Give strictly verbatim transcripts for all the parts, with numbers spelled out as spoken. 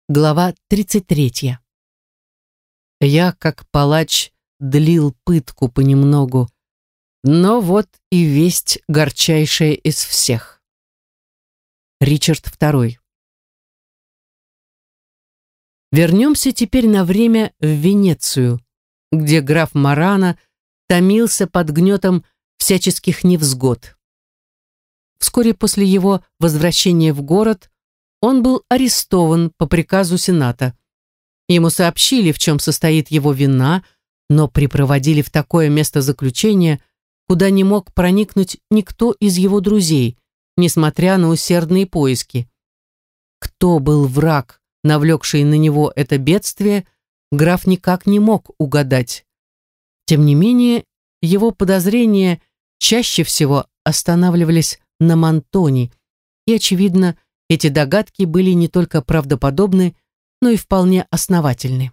Глава тридцать третья. Я, как палач, длил пытку понемногу, но вот и весть горчайшая из всех. Ричард второй. Вернемся теперь на время в Венецию, где граф Марано томился под гнетом всяческих невзгод. Вскоре после его возвращения в город он был арестован по приказу Сената. Ему сообщили, в чем состоит его вина, но припроводили в такое место заключения, куда не мог проникнуть никто из его друзей, несмотря на усердные поиски. Кто был враг, навлекший на него это бедствие, граф никак не мог угадать. Тем не менее, его подозрения чаще всего останавливались на Мантони, и, очевидно, эти догадки были не только правдоподобны, но и вполне основательны.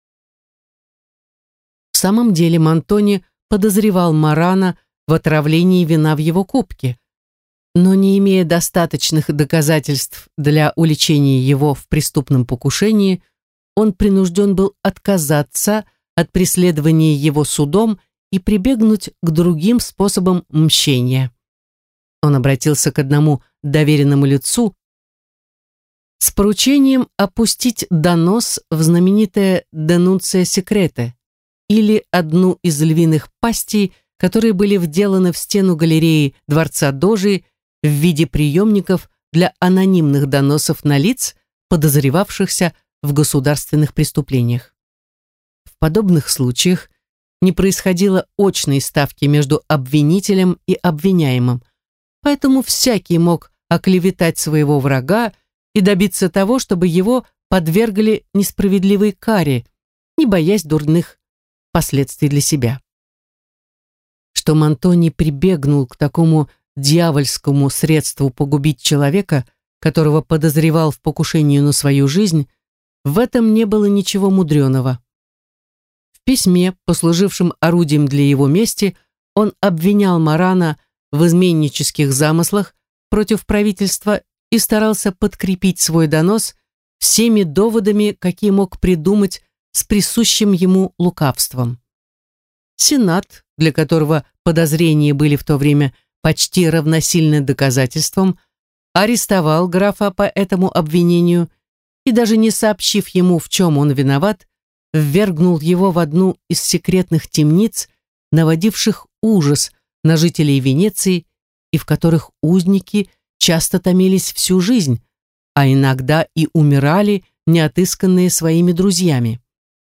В самом деле Мантони подозревал Марано в отравлении вина в его кубке, но не имея достаточных доказательств для уличения его в преступном покушении, он принужден был отказаться от преследования его судом и прибегнуть к другим способам мщения. Он обратился к одному доверенному лицу с поручением опустить донос в знаменитое «Денунция секрете» или одну из львиных пастей, которые были вделаны в стену галереи Дворца Дожи в виде приемников для анонимных доносов на лиц, подозревавшихся в государственных преступлениях. В подобных случаях не происходило очной ставки между обвинителем и обвиняемым, поэтому всякий мог оклеветать своего врага и добиться того, чтобы его подвергли несправедливой каре, не боясь дурных последствий для себя. Что Мантони прибегнул к такому дьявольскому средству погубить человека, которого подозревал в покушении на свою жизнь, в этом не было ничего мудреного. В письме, послужившем орудием для его мести, он обвинял Марано в изменнических замыслах против правительства и старался подкрепить свой донос всеми доводами, какие мог придумать с присущим ему лукавством. Сенат, для которого подозрения были в то время почти равносильны доказательствам, арестовал графа по этому обвинению и, даже не сообщив ему, в чем он виноват, ввергнул его в одну из секретных темниц, наводивших ужас на жителей Венеции и в которых узники часто томились всю жизнь, а иногда и умирали, не отысканные своими друзьями.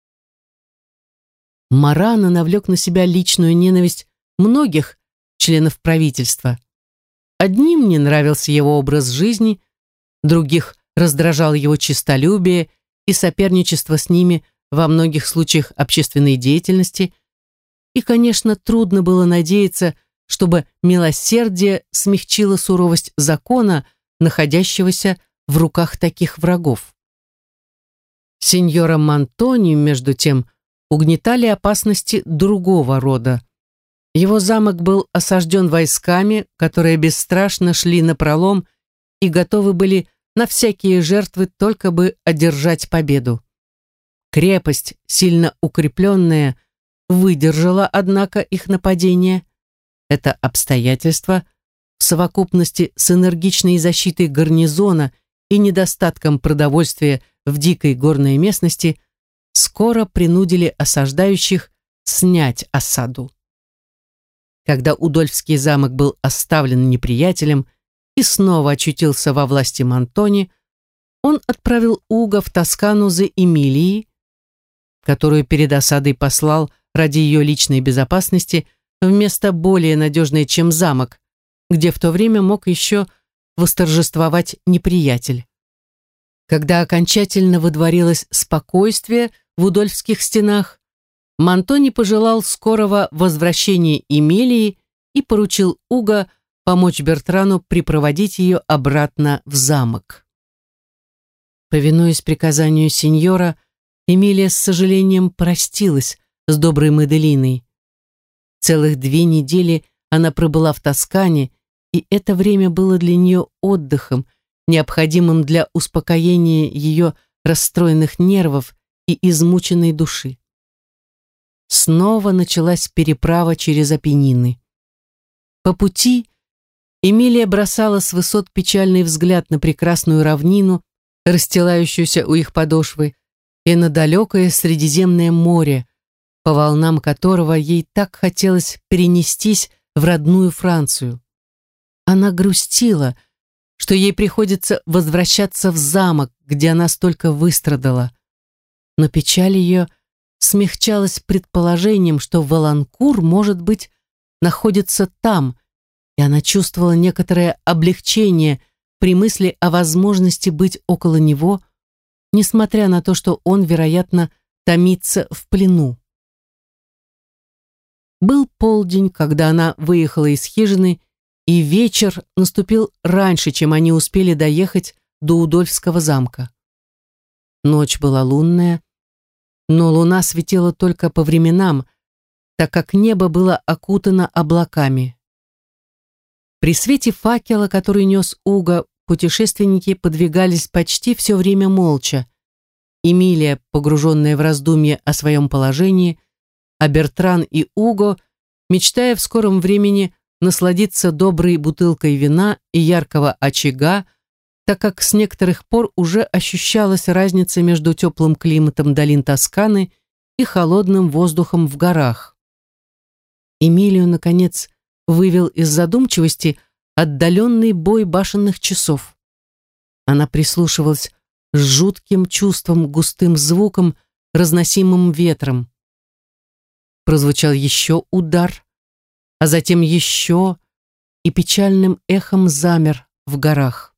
Марано навлек на себя личную ненависть многих членов правительства. Одним не нравился его образ жизни, других раздражал его честолюбие и соперничество с ними во многих случаях общественной деятельности, и, конечно, трудно было надеяться, чтобы милосердие смягчило суровость закона, находящегося в руках таких врагов. Сеньора Мантони, между тем, угнетали опасности другого рода. Его замок был осажден войсками, которые бесстрашно шли напролом и готовы были на всякие жертвы, только бы одержать победу. Крепость, сильно укрепленная, выдержала, однако, их нападение. Это обстоятельство, в совокупности с энергичной защитой гарнизона и недостатком продовольствия в дикой горной местности, скоро принудили осаждающих снять осаду. Когда Удольфский замок был оставлен неприятелем и снова очутился во власти Мантони, он отправил Уго в Тоскану за Эмилией, которую перед осадой послал ради ее личной безопасности в место более надежное, чем замок, где в то время мог еще восторжествовать неприятель. Когда окончательно водворилось спокойствие в Удольфских стенах, Мантони пожелал скорого возвращения Эмилии и поручил Уго помочь Бертрану припроводить ее обратно в замок. Повинуясь приказанию сеньора, Эмилия с сожалением простилась с доброй Маделиной. Целых две недели она пробыла в Тоскане, и это время было для нее отдыхом, необходимым для успокоения ее расстроенных нервов и измученной души. Снова началась переправа через Апеннины. По пути Эмилия бросала с высот печальный взгляд на прекрасную равнину, расстилающуюся у их подошвы, и на далекое Средиземное море, по волнам которого ей так хотелось перенестись в родную Францию. Она грустила, что ей приходится возвращаться в замок, где она столько выстрадала. Но печаль ее смягчалась предположением, что Валанкур, может быть, находится там, и она чувствовала некоторое облегчение при мысли о возможности быть около него, несмотря на то, что он, вероятно, томится в плену. Был полдень, когда она выехала из хижины, и вечер наступил раньше, чем они успели доехать до Удольфского замка. Ночь была лунная, но луна светила только по временам, так как небо было окутано облаками. При свете факела, который нес Уго, путешественники подвигались почти все время молча. Эмилия, погруженная в раздумье о своем положении, а Бертран и Уго, мечтая в скором времени насладиться доброй бутылкой вина и яркого очага, так как с некоторых пор уже ощущалась разница между теплым климатом долин Тосканы и холодным воздухом в горах. Эмилию, наконец, вывел из задумчивости отдаленный бой башенных часов. Она прислушивалась с жутким чувством, густым звуком, разносимым ветром. Прозвучал еще удар, а затем еще, и печальным эхом замер в горах.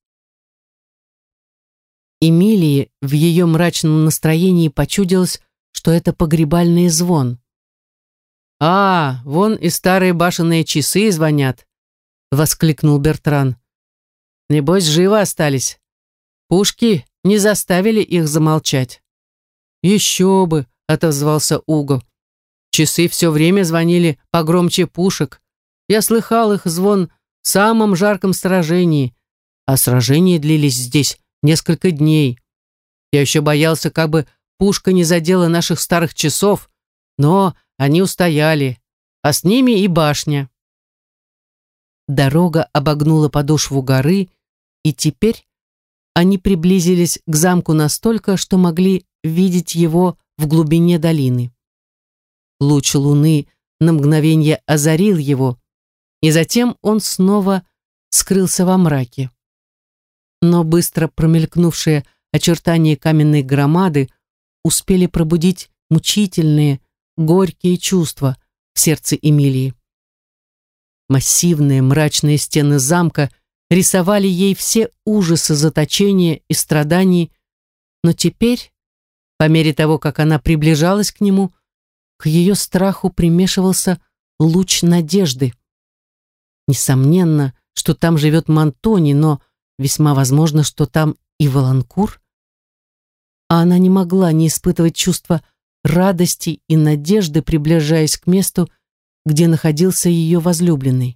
Эмилии в ее мрачном настроении почудилось, что это погребальный звон. «А, вон и старые башенные часы звонят», — воскликнул Бертран. «Небось, живы остались. Пушки не заставили их замолчать». «Еще бы», — отозвался Уго. «Часы все время звонили погромче пушек. Я слыхал их звон в самом жарком сражении, а сражения длились здесь несколько дней. Я еще боялся, как бы пушка не задела наших старых часов, но они устояли, а с ними и башня». Дорога обогнула подошву горы, и теперь они приблизились к замку настолько, что могли видеть его в глубине долины. Луч луны на мгновение озарил его, и затем он снова скрылся во мраке. Но быстро промелькнувшие очертания каменной громады успели пробудить мучительные, горькие чувства в сердце Эмилии. Массивные мрачные стены замка рисовали ей все ужасы заточения и страданий, но теперь, по мере того, как она приближалась к нему, к ее страху примешивался луч надежды. Несомненно, что там живет Монтони, но весьма возможно, что там и Валанкур. А она не могла не испытывать чувства радости и надежды, приближаясь к месту, где находился ее возлюбленный.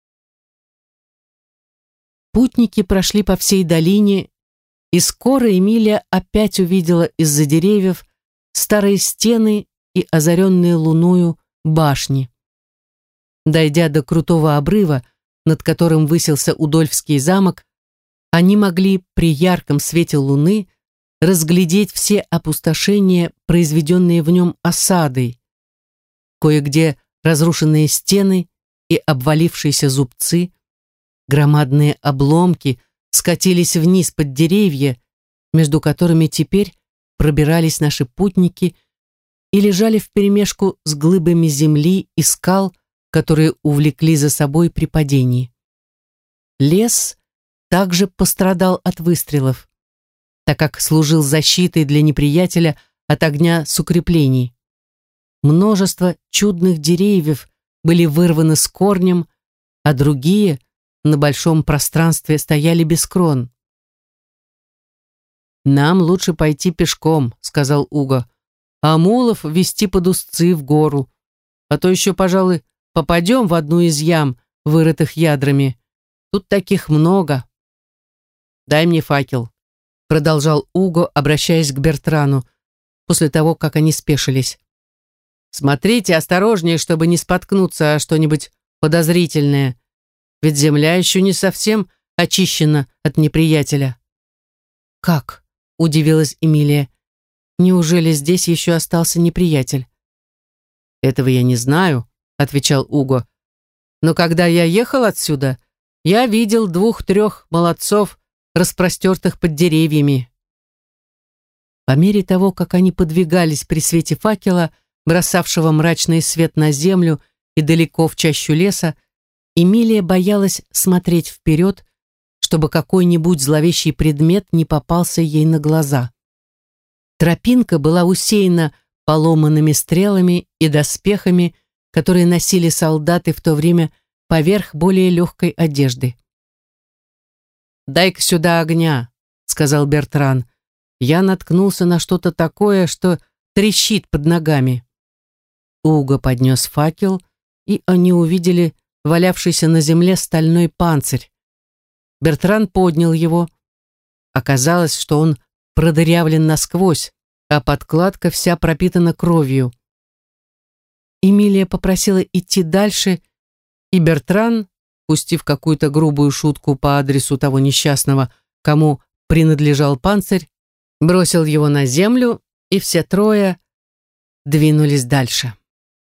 Путники прошли по всей долине, и скоро Эмилия опять увидела из-за деревьев старые стены и озаренные луною башни. Дойдя до крутого обрыва, над которым высился Удольфский замок, они могли при ярком свете луны разглядеть все опустошения, произведенные в нем осадой. Кое-где разрушенные стены и обвалившиеся зубцы, громадные обломки скатились вниз под деревья, между которыми теперь пробирались наши путники и лежали вперемешку с глыбами земли и скал, которые увлекли за собой при падении. Лес также пострадал от выстрелов, так как служил защитой для неприятеля от огня с укреплений. Множество чудных деревьев были вырваны с корнем, а другие на большом пространстве стояли без крон. «Нам лучше пойти пешком», — сказал Уго, «а мулов вести под узцы в гору, а то еще, пожалуй, попадем в одну из ям, вырытых ядрами. Тут таких много. Дай мне факел. продолжал Уго, обращаясь к Бертрану, после того, как они спешились. «Смотрите осторожнее, чтобы не споткнуться о что-нибудь подозрительное, ведь земля еще не совсем очищена от неприятеля». «Как?» — удивилась Эмилия. «Неужели здесь еще остался неприятель?» «Этого я не знаю», — отвечал Уго. «Но когда я ехал отсюда, я видел двух-трех молодцов, распростертых под деревьями». По мере того, как они подвигались при свете факела, бросавшего мрачный свет на землю и далеко в чащу леса, Эмилия боялась смотреть вперед, чтобы какой-нибудь зловещий предмет не попался ей на глаза. Тропинка была усеяна поломанными стрелами и доспехами, которые носили солдаты в то время поверх более легкой одежды. «Дай-ка сюда огня», — сказал Бертран. «Я наткнулся на что-то такое, что трещит под ногами». Уго поднес факел, и они увидели валявшийся на земле стальной панцирь. Бертран поднял его. Оказалось, что он продырявлен насквозь, а подкладка вся пропитана кровью. Эмилия попросила идти дальше, и Бертран, пустив какую-то грубую шутку по адресу того несчастного, кому принадлежал панцирь, бросил его на землю, и все трое двинулись дальше.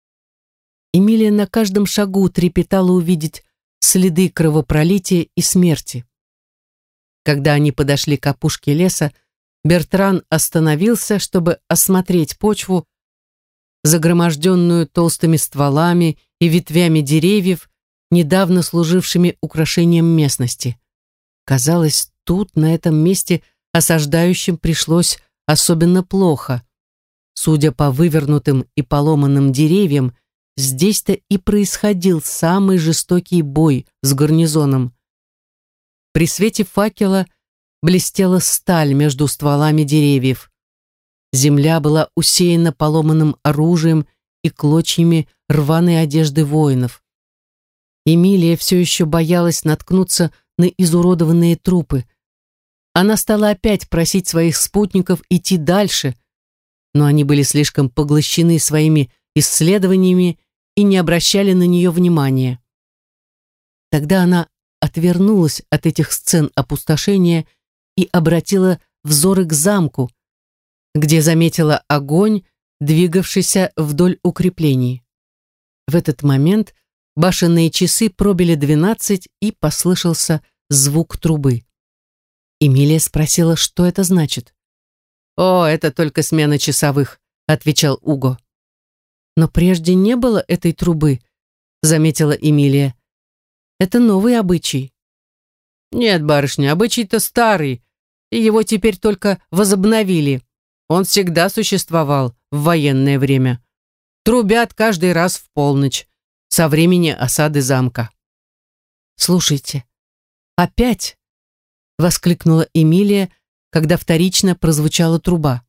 Эмилия на каждом шагу трепетала увидеть следы кровопролития и смерти. Когда они подошли к опушке леса, Бертран остановился, чтобы осмотреть почву, загроможденную толстыми стволами и ветвями деревьев, недавно служившими украшением местности. Казалось, тут, на этом месте, осаждающим пришлось особенно плохо. Судя по вывернутым и поломанным деревьям, здесь-то и происходил самый жестокий бой с гарнизоном. При свете факела блестела сталь между стволами деревьев. Земля была усеяна поломанным оружием и клочьями рваной одежды воинов. Эмилия все еще боялась наткнуться на изуродованные трупы. Она стала опять просить своих спутников идти дальше, но они были слишком поглощены своими исследованиями и не обращали на нее внимания. Тогда она отвернулась от этих сцен опустошения и обратила взоры к замку, где заметила огонь, двигавшийся вдоль укреплений. В этот момент башенные часы пробили двенадцать, и послышался звук трубы. Эмилия спросила, что это значит. «О, это только смена часовых», — отвечал Уго. «Но прежде не было этой трубы», — заметила Эмилия. «Это новый обычай». «Нет, барышня, обычай-то старый, и его теперь только возобновили. Он всегда существовал в военное время. Трубят каждый раз в полночь, со времени осады замка». «Слушайте, опять?» — воскликнула Эмилия, когда вторично прозвучала труба.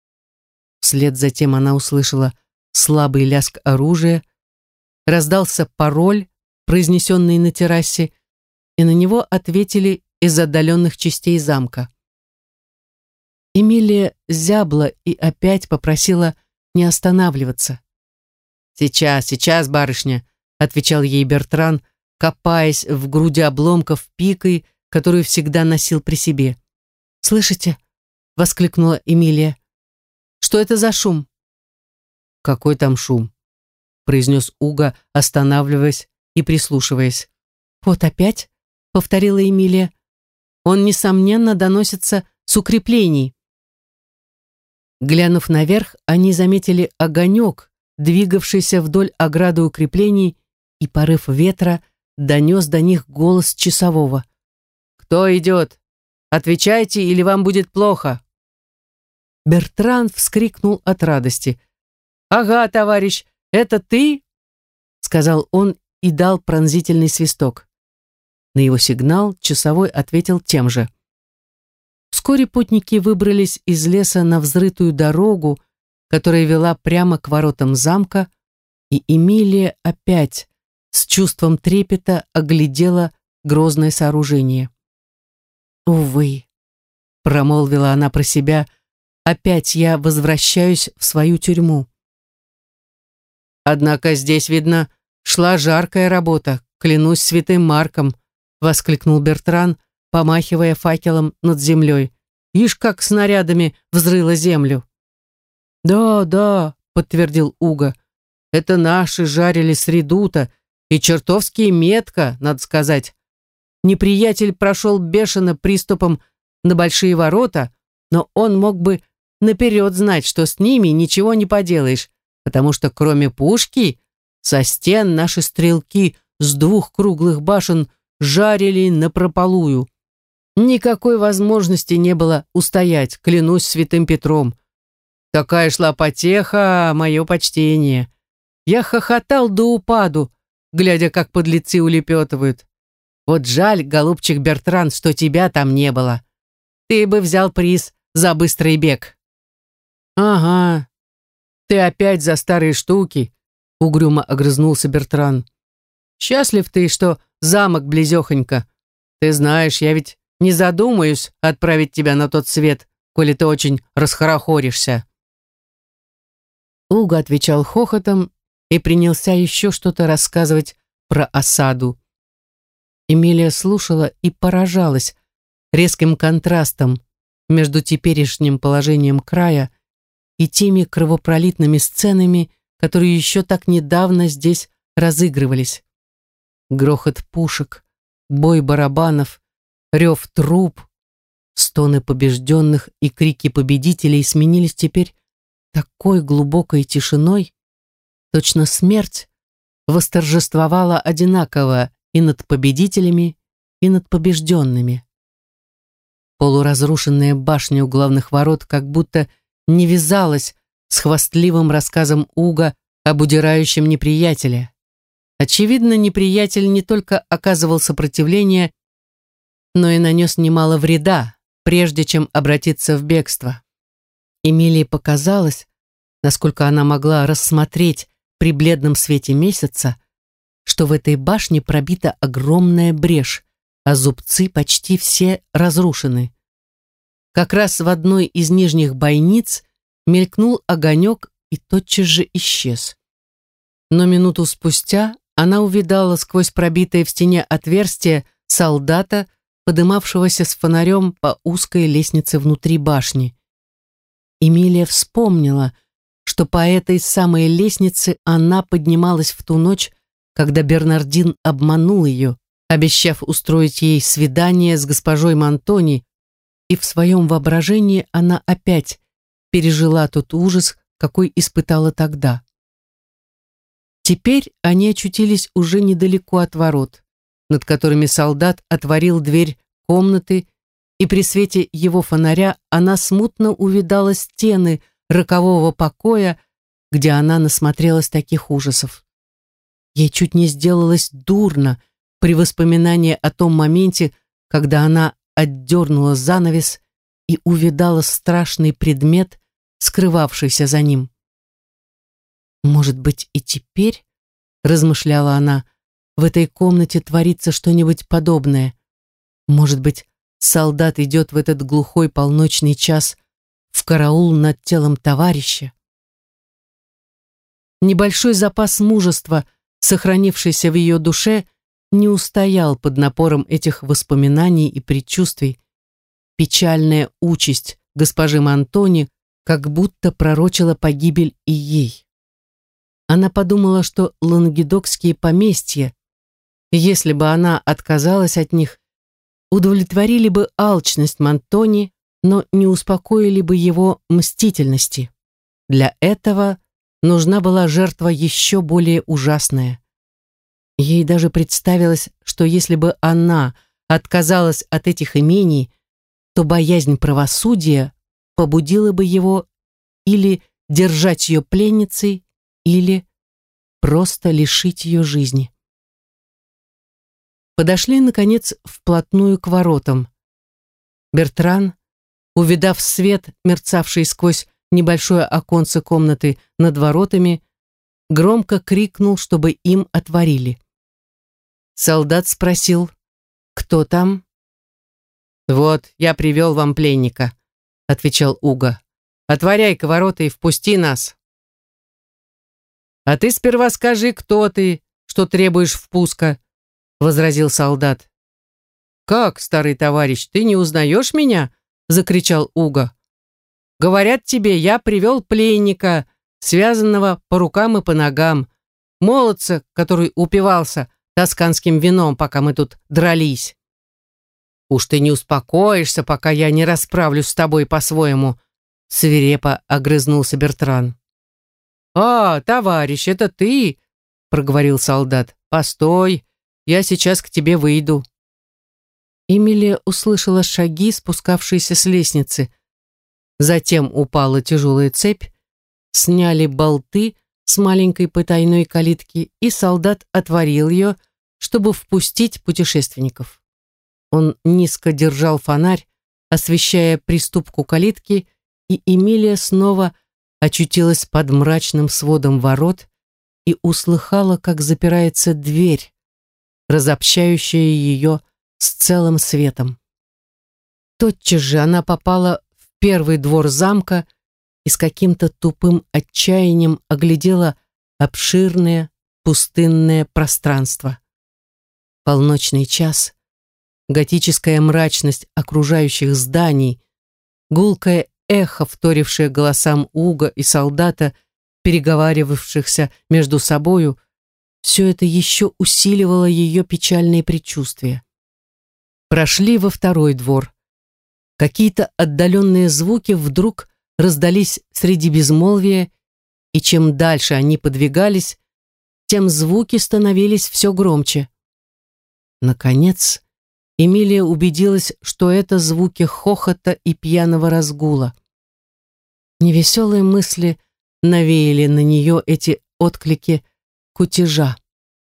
Вслед за тем она услышала слабый лязг оружия, раздался пароль, произнесенный на террасе, и на него ответили из отдаленных частей замка. Эмилия зябла и опять попросила не останавливаться. «Сейчас, сейчас, барышня», — отвечал ей Бертран, копаясь в груди обломков пикой, которую всегда носил при себе. «Слышите?» — воскликнула Эмилия. «Что это за шум?» «Какой там шум?» — произнес Уго, останавливаясь и прислушиваясь. «Вот опять», — повторила Эмилия. «Он, несомненно, доносится с укреплений». Глянув наверх, они заметили огонек, двигавшийся вдоль ограды укреплений, и порыв ветра донес до них голос часового. «Кто идет? Отвечайте, или вам будет плохо!» Бертран вскрикнул от радости. «Ага, товарищ, это ты?» — сказал он и дал пронзительный свисток. На его сигнал часовой ответил тем же. Вскоре путники выбрались из леса на взрытую дорогу, которая вела прямо к воротам замка, и Эмилия опять с чувством трепета оглядела грозное сооружение. «Увы», — промолвила она про себя, опять я возвращаюсь в свою тюрьму. Однако здесь, видно, шла жаркая работа, клянусь святым Марком, воскликнул Бертран, помахивая факелом над землей. Ишь, как снарядами взрыла землю. Да, да, подтвердил Уго. Это наши жарили с редута, и чертовски метко, надо сказать. Неприятель прошел бешено приступом на большие ворота, но он мог бы наперед знать, что с ними ничего не поделаешь, потому что кроме пушки со стен наши стрелки с двух круглых башен жарили напропалую. Никакой возможности не было устоять, клянусь святым Петром. Такая шла потеха, мое почтение. Я хохотал до упаду, глядя, как подлецы улепетывают. Вот жаль, голубчик Бертран, что тебя там не было. Ты бы взял приз за быстрый бег. Ага, ты опять за старые штуки, угрюмо огрызнулся Бертран. Счастлив ты, что замок близехонько. Ты знаешь, я ведь не задумаюсь отправить тебя на тот свет, коли ты очень расхорохоришься. Уго отвечал хохотом и принялся еще что-то рассказывать про осаду. Эмилия слушала и поражалась резким контрастом между теперешним положением края и теми кровопролитными сценами, которые еще так недавно здесь разыгрывались. Грохот пушек, бой барабанов, рев труб, стоны побежденных и крики победителей сменились теперь такой глубокой тишиной, точно смерть восторжествовала одинаково и над победителями, и над побежденными. Полуразрушенная башня у главных ворот как будто не вязалась с хвастливым рассказом Уго об удирающем неприятеле. Очевидно, неприятель не только оказывал сопротивление, но и нанес немало вреда, прежде чем обратиться в бегство. Эмилии показалось, насколько она могла рассмотреть при бледном свете месяца, что в этой башне пробита огромная брешь, а зубцы почти все разрушены. Как раз в одной из нижних бойниц мелькнул огонек и тотчас же исчез. Но минуту спустя она увидала сквозь пробитое в стене отверстие солдата, подымавшегося с фонарем по узкой лестнице внутри башни. Эмилия вспомнила, что по этой самой лестнице она поднималась в ту ночь, когда Бернардин обманул ее, обещав устроить ей свидание с госпожой Монтони, и в своем воображении она опять пережила тот ужас, какой испытала тогда. Теперь они очутились уже недалеко от ворот, над которыми солдат отворил дверь комнаты, и при свете его фонаря она смутно увидала стены рокового покоя, где она насмотрелась таких ужасов. Ей чуть не сделалось дурно при воспоминании о том моменте, когда она отдернула занавес и увидала страшный предмет, скрывавшийся за ним. «Может быть, и теперь, — размышляла она, — в этой комнате творится что-нибудь подобное. Может быть, солдат идет в этот глухой полночный час в караул над телом товарища». Небольшой запас мужества, сохранившийся в ее душе, не устоял под напором этих воспоминаний и предчувствий. Печальная участь госпожи Монтони как будто пророчила погибель и ей. Она подумала, что лангедокские поместья, если бы она отказалась от них, удовлетворили бы алчность Монтони, но не успокоили бы его мстительности. Для этого нужна была жертва еще более ужасная. Ей даже представилось, что если бы она отказалась от этих имений, то боязнь правосудия побудила бы его или держать ее пленницей, или просто лишить ее жизни. Подошли, наконец, вплотную к воротам. Бертран, увидав свет, мерцавший сквозь небольшое оконце комнаты над воротами, громко крикнул, чтобы им отворили. Солдат спросил: «Кто там?» «Вот, я привел вам пленника», — отвечал Уго. «Отворяй-ка ворота и впусти нас». «А ты сперва скажи, кто ты, что требуешь впуска», — возразил солдат. «Как, старый товарищ, ты не узнаешь меня?» — закричал Уго. «Говорят тебе, я привел пленника, связанного по рукам и по ногам, молодца, который упивался тосканским вином, пока мы тут дрались. Уж ты не успокоишься, пока я не расправлюсь с тобой по-своему», — свирепо огрызнулся Бертран. «А, товарищ, это ты?» — проговорил солдат. «Постой, я сейчас к тебе выйду». Эмилия услышала шаги, спускавшиеся с лестницы. Затем упала тяжелая цепь, сняли болты с маленькой потайной калитки, и солдат отворил ее, чтобы впустить путешественников. Он низко держал фонарь, освещая приступку калитки, и Эмилия снова очутилась под мрачным сводом ворот и услыхала, как запирается дверь, разобщающая ее с целым светом. Тотчас же она попала в первый двор замка и с каким-то тупым отчаянием оглядела обширное пустынное пространство. Полночный час, готическая мрачность окружающих зданий, гулкое эхо, вторившее голосам Уго и солдата, переговаривавшихся между собою, все это еще усиливало ее печальные предчувствия. Прошли во второй двор. Какие-то отдаленные звуки вдруг раздались среди безмолвия, и чем дальше они подвигались, тем звуки становились все громче. Наконец, Эмилия убедилась, что это звуки хохота и пьяного разгула. Невеселые мысли навеяли на нее эти отклики кутежа.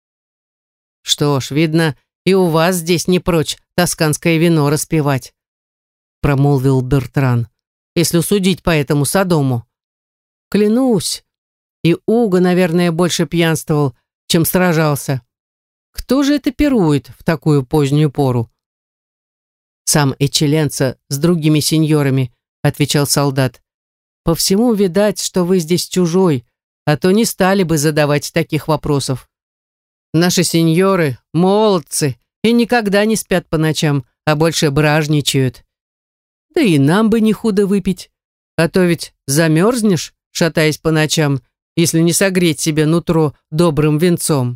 «Что ж, видно, и у вас здесь не прочь тосканское вино распивать», промолвил Бертран, «если судить по этому Содому. Клянусь, и Уго, наверное, больше пьянствовал, чем сражался. Кто же это пирует в такую позднюю пору?» «Сам Эчеленца с другими сеньорами», — отвечал солдат. «По всему видать, что вы здесь чужой, а то не стали бы задавать таких вопросов. Наши сеньоры — молодцы и никогда не спят по ночам, а больше бражничают. Да и нам бы не худо выпить, а то ведь замерзнешь, шатаясь по ночам, если не согреть себе нутро добрым винцом».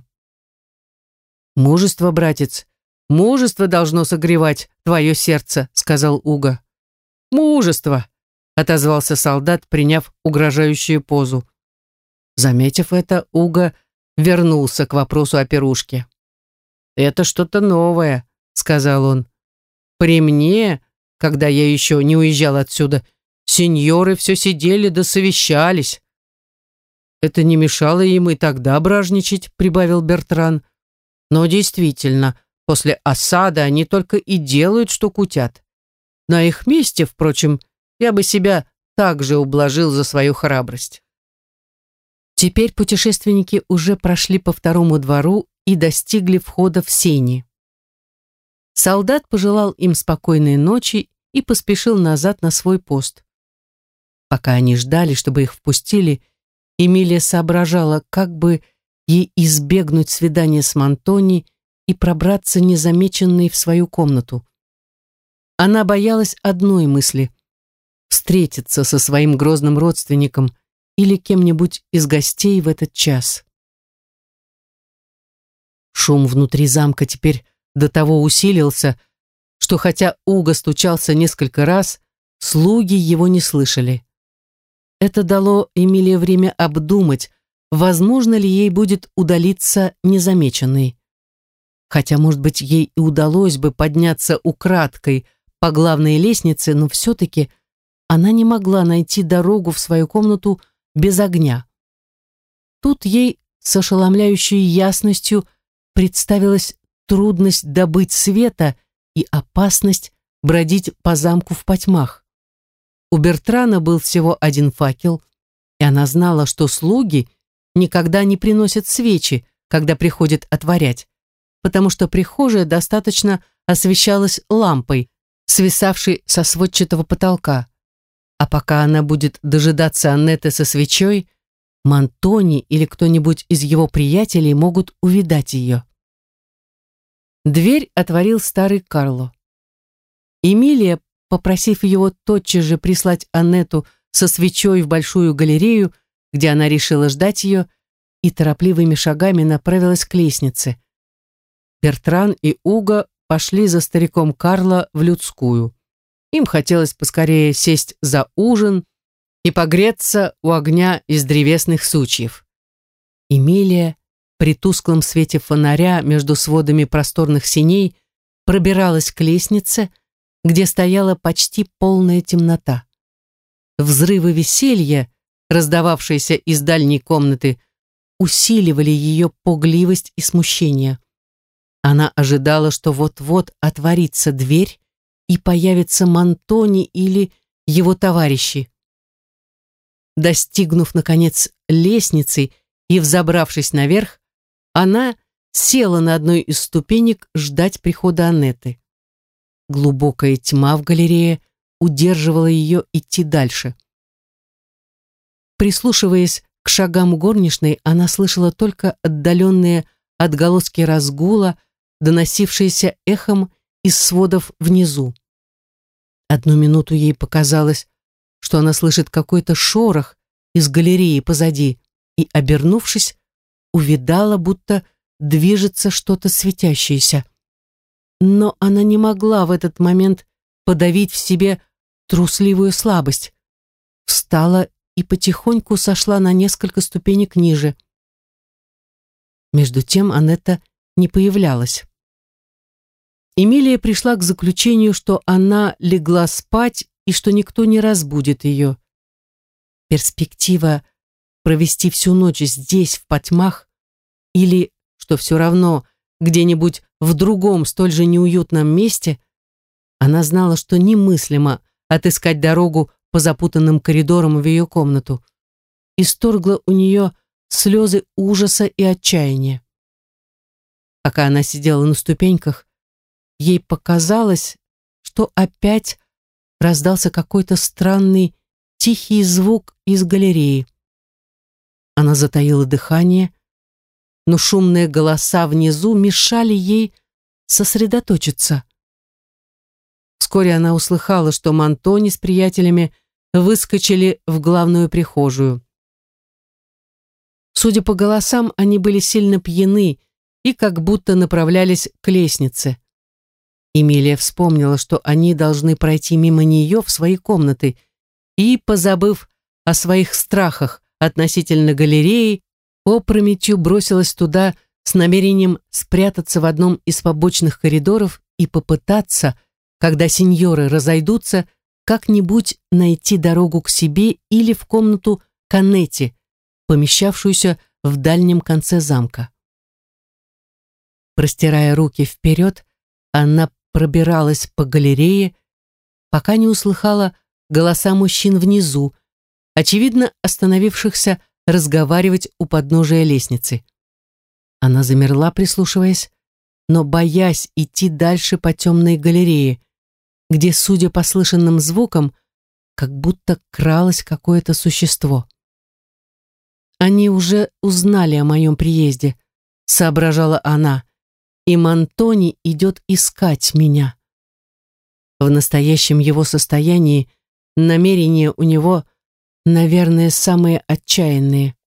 «Мужество, братец, мужество должно согревать твое сердце», — сказал Уго. «Мужество», — отозвался солдат, приняв угрожающую позу. Заметив это, Уго вернулся к вопросу о пирушке. «Это что-то новое», — сказал он. «При мне, когда я еще не уезжал отсюда, сеньоры все сидели да совещались». «Это не мешало им и тогда бражничать», — прибавил Бертран. «Но действительно, после осады они только и делают, что кутят. На их месте, впрочем, я бы себя также ублажил за свою храбрость». Теперь путешественники уже прошли по второму двору и достигли входа в сени. Солдат пожелал им спокойной ночи и поспешил назад на свой пост. Пока они ждали, чтобы их впустили, Эмилия соображала, как бы ей избегнуть свидания с Монтони и пробраться незамеченной в свою комнату. Она боялась одной мысли — встретиться со своим грозным родственником или кем-нибудь из гостей в этот час. Шум внутри замка теперь до того усилился, что хотя Уго стучался несколько раз, слуги его не слышали. Это дало Эмилии время обдумать, возможно ли ей будет удалиться незамеченной. Хотя, может быть, ей и удалось бы подняться украдкой по главной лестнице, но все-таки она не могла найти дорогу в свою комнату без огня. Тут ей с ошеломляющей ясностью представилась трудность добыть света и опасность бродить по замку в потьмах. У Бертрана был всего один факел, и она знала, что слуги никогда не приносят свечи, когда приходят отворять, потому что прихожая достаточно освещалась лампой, свисавший со сводчатого потолка. А пока она будет дожидаться Аннеты со свечой, Мантони или кто-нибудь из его приятелей могут увидать ее. Дверь отворил старый Карло. Эмилия, попросив его тотчас же прислать Аннету со свечой в большую галерею, где она решила ждать ее, и торопливыми шагами направилась к лестнице. Бертран и Уго пошли за стариком Карло в людскую. Им хотелось поскорее сесть за ужин и погреться у огня из древесных сучьев. Эмилия при тусклом свете фонаря между сводами просторных сеней пробиралась к лестнице, где стояла почти полная темнота. Взрывы веселья, раздававшиеся из дальней комнаты, усиливали ее пугливость и смущение. Она ожидала, что вот-вот отворится дверь и появится Мантони или его товарищи. Достигнув, наконец, лестницы и взобравшись наверх, она села на одной из ступенек ждать прихода Аннеты. Глубокая тьма в галерее удерживала ее идти дальше. Прислушиваясь к шагам горничной, она слышала только отдаленные отголоски разгула, доносившиеся эхом из сводов внизу. Одну минуту ей показалось, что она слышит какой-то шорох из галереи позади, и, обернувшись, увидала, будто движется что-то светящееся. Но она не могла в этот момент подавить в себе трусливую слабость. Встала и потихоньку сошла на несколько ступенек ниже. Между тем Аннета не появлялась. Эмилия пришла к заключению, что она легла спать и что никто не разбудит ее. Перспектива провести всю ночь здесь, в потьмах, или, что все равно, где-нибудь в другом столь же неуютном месте, она знала, что немыслимо отыскать дорогу по запутанным коридорам в ее комнату, исторгла у нее слезы ужаса и отчаяния. Пока она сидела на ступеньках, ей показалось, что опять раздался какой-то странный тихий звук из галереи. Она затаила дыхание, но шумные голоса внизу мешали ей сосредоточиться. Вскоре она услыхала, что Мантони с приятелями выскочили в главную прихожую. Судя по голосам, они были сильно пьяны и как будто направлялись к лестнице. Эмилия вспомнила, что они должны пройти мимо нее в свои комнаты, и, позабыв о своих страхах относительно галереи, опрометью бросилась туда с намерением спрятаться в одном из побочных коридоров и попытаться, когда сеньоры разойдутся, как-нибудь найти дорогу к себе или в комнату к Аннете, помещавшуюся в дальнем конце замка. Простирая руки вперед, она пробиралась по галерее, пока не услыхала голоса мужчин внизу, очевидно остановившихся разговаривать у подножия лестницы. Она замерла, прислушиваясь, но боясь идти дальше по темной галерее, где, судя по слышанным звукам, как будто кралось какое-то существо. «Они уже узнали о моем приезде», — соображала она, «и Мантони идет искать меня». В настоящем его состоянии намерения у него, наверное, самые отчаянные.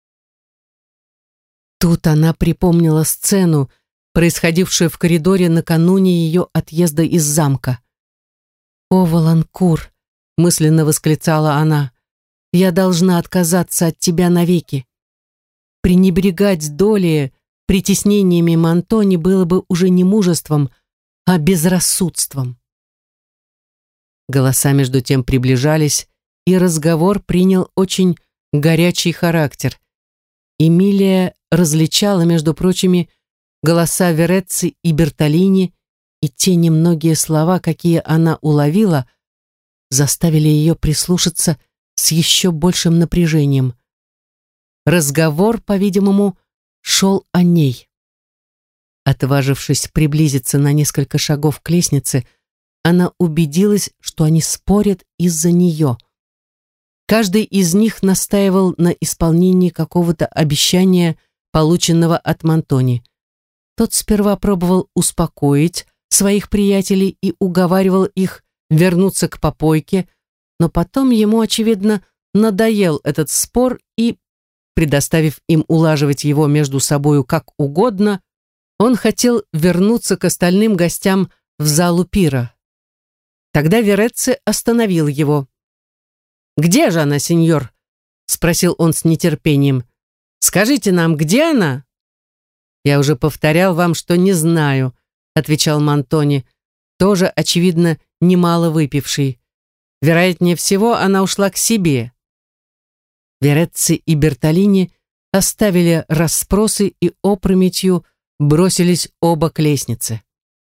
Тут она припомнила сцену, происходившую в коридоре накануне ее отъезда из замка. «О, Валанкур!» — мысленно восклицала она. «Я должна отказаться от тебя навеки. Пренебрегать долей, притеснениями Мантони было бы уже не мужеством, а безрассудством». Голоса между тем приближались, и разговор принял очень горячий характер. Эмилия различала, между прочими, голоса Верецци и Бертолини, и те немногие слова, какие она уловила, заставили ее прислушаться с еще большим напряжением. Разговор, по-видимому, шел о ней. Отважившись приблизиться на несколько шагов к лестнице, она убедилась, что они спорят из-за нее. Каждый из них настаивал на исполнении какого-то обещания, полученного от Монтони. Тот сперва пробовал успокоить своих приятелей и уговаривал их вернуться к попойке, но потом ему, очевидно, надоел этот спор, и, предоставив им улаживать его между собою как угодно, он хотел вернуться к остальным гостям в залу пира. Тогда Верецци остановил его. «Где же она, сеньор?» — спросил он с нетерпением. «Скажите нам, где она?» «Я уже повторял вам, что не знаю», — отвечал Монтони, тоже, очевидно, немало выпивший. «Вероятнее всего, она ушла к себе». Верецци и Бертолини оставили расспросы и опрометью бросились оба к лестнице.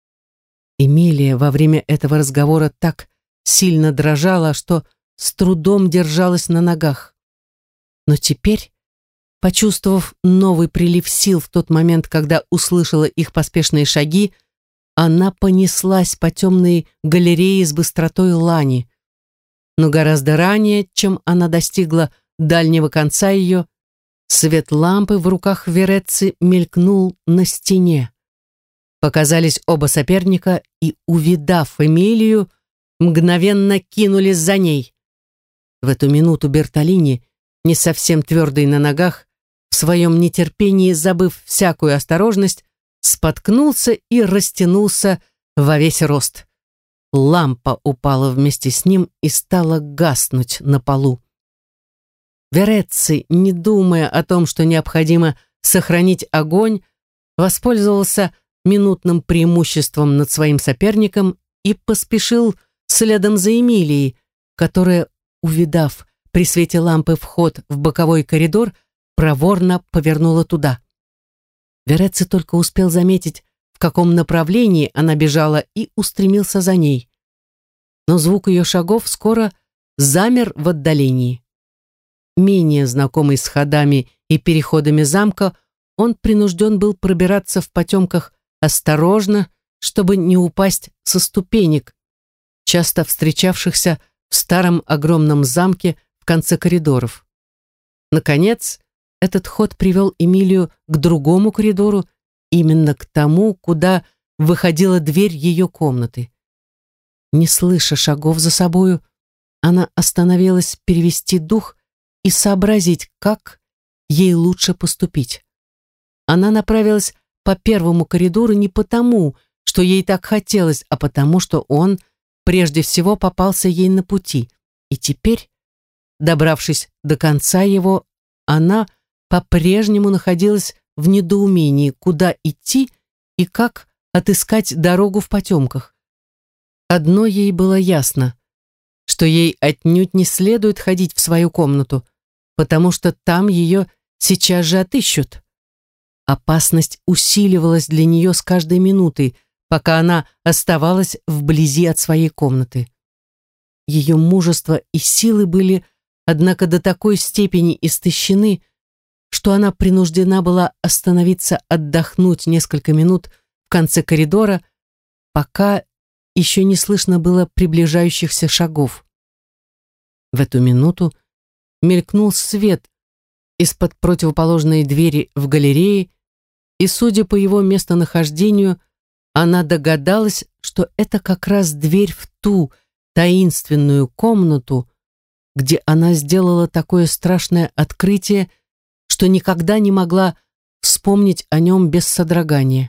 Эмилия во время этого разговора так сильно дрожала, что с трудом держалась на ногах. Но теперь, почувствовав новый прилив сил в тот момент, когда услышала их поспешные шаги, она понеслась по темной галерее с быстротой лани. Но гораздо ранее, чем она достигла дальнего конца ее, свет лампы в руках Верецци мелькнул на стене. Показались оба соперника и, увидав Эмилию, мгновенно кинулись за ней. В эту минуту Бертолини, не совсем твердый на ногах, в своем нетерпении, забыв всякую осторожность, споткнулся и растянулся во весь рост. Лампа упала вместе с ним и стала гаснуть на полу. Верецци, не думая о том, что необходимо сохранить огонь, воспользовался минутным преимуществом над своим соперником и поспешил следом за Эмилией, которая, увидав при свете лампы вход в боковой коридор, проворно повернула туда. Верецци только успел заметить, в каком направлении она бежала, и устремился за ней. Но звук ее шагов скоро замер в отдалении. Менее знакомый с ходами и переходами замка, он принужден был пробираться в потемках осторожно, чтобы не упасть со ступенек, часто встречавшихся в старом огромном замке в конце коридоров. Наконец, этот ход привел Эмилию к другому коридору, именно к тому, куда выходила дверь ее комнаты. Не слыша шагов за собою, она остановилась перевести дух и сообразить, как ей лучше поступить. Она направилась по первому коридору не потому, что ей так хотелось, а потому, что он прежде всего попался ей на пути, и теперь, добравшись до конца его, она по-прежнему находилась в недоумении, куда идти и как отыскать дорогу в потемках. Одно ей было ясно, что ей отнюдь не следует ходить в свою комнату, потому что там ее сейчас же отыщут. Опасность усиливалась для нее с каждой минутой, пока она оставалась вблизи от своей комнаты. Ее мужество и силы были, однако, до такой степени истощены, что она принуждена была остановиться отдохнуть несколько минут в конце коридора, пока еще не слышно было приближающихся шагов. В эту минуту мелькнул свет из-под противоположной двери в галерее, и, судя по его местонахождению, она догадалась, что это как раз дверь в ту таинственную комнату, где она сделала такое страшное открытие, что никогда не могла вспомнить о нем без содрогания.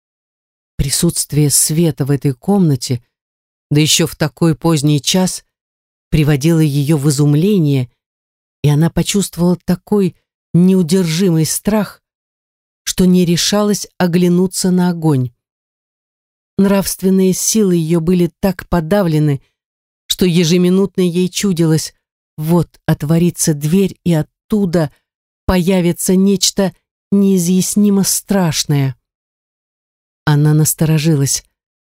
Присутствие света в этой комнате, да еще в такой поздний час, приводило ее в изумление, и она почувствовала такой неудержимый страх, что не решалась оглянуться на огонь. Нравственные силы ее были так подавлены, что ежеминутно ей чудилось: вот отворится дверь, и оттуда появится нечто неизъяснимо страшное. Она насторожилась.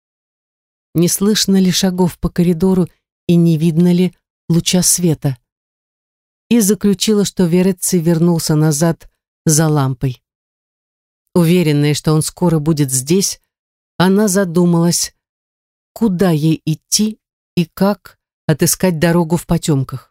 Не слышно ли шагов по коридору и не видно ли луча света? И заключила, что Верецци вернулся назад за лампой. Уверенная, что он скоро будет здесь, она задумалась, куда ей идти и как отыскать дорогу в потемках.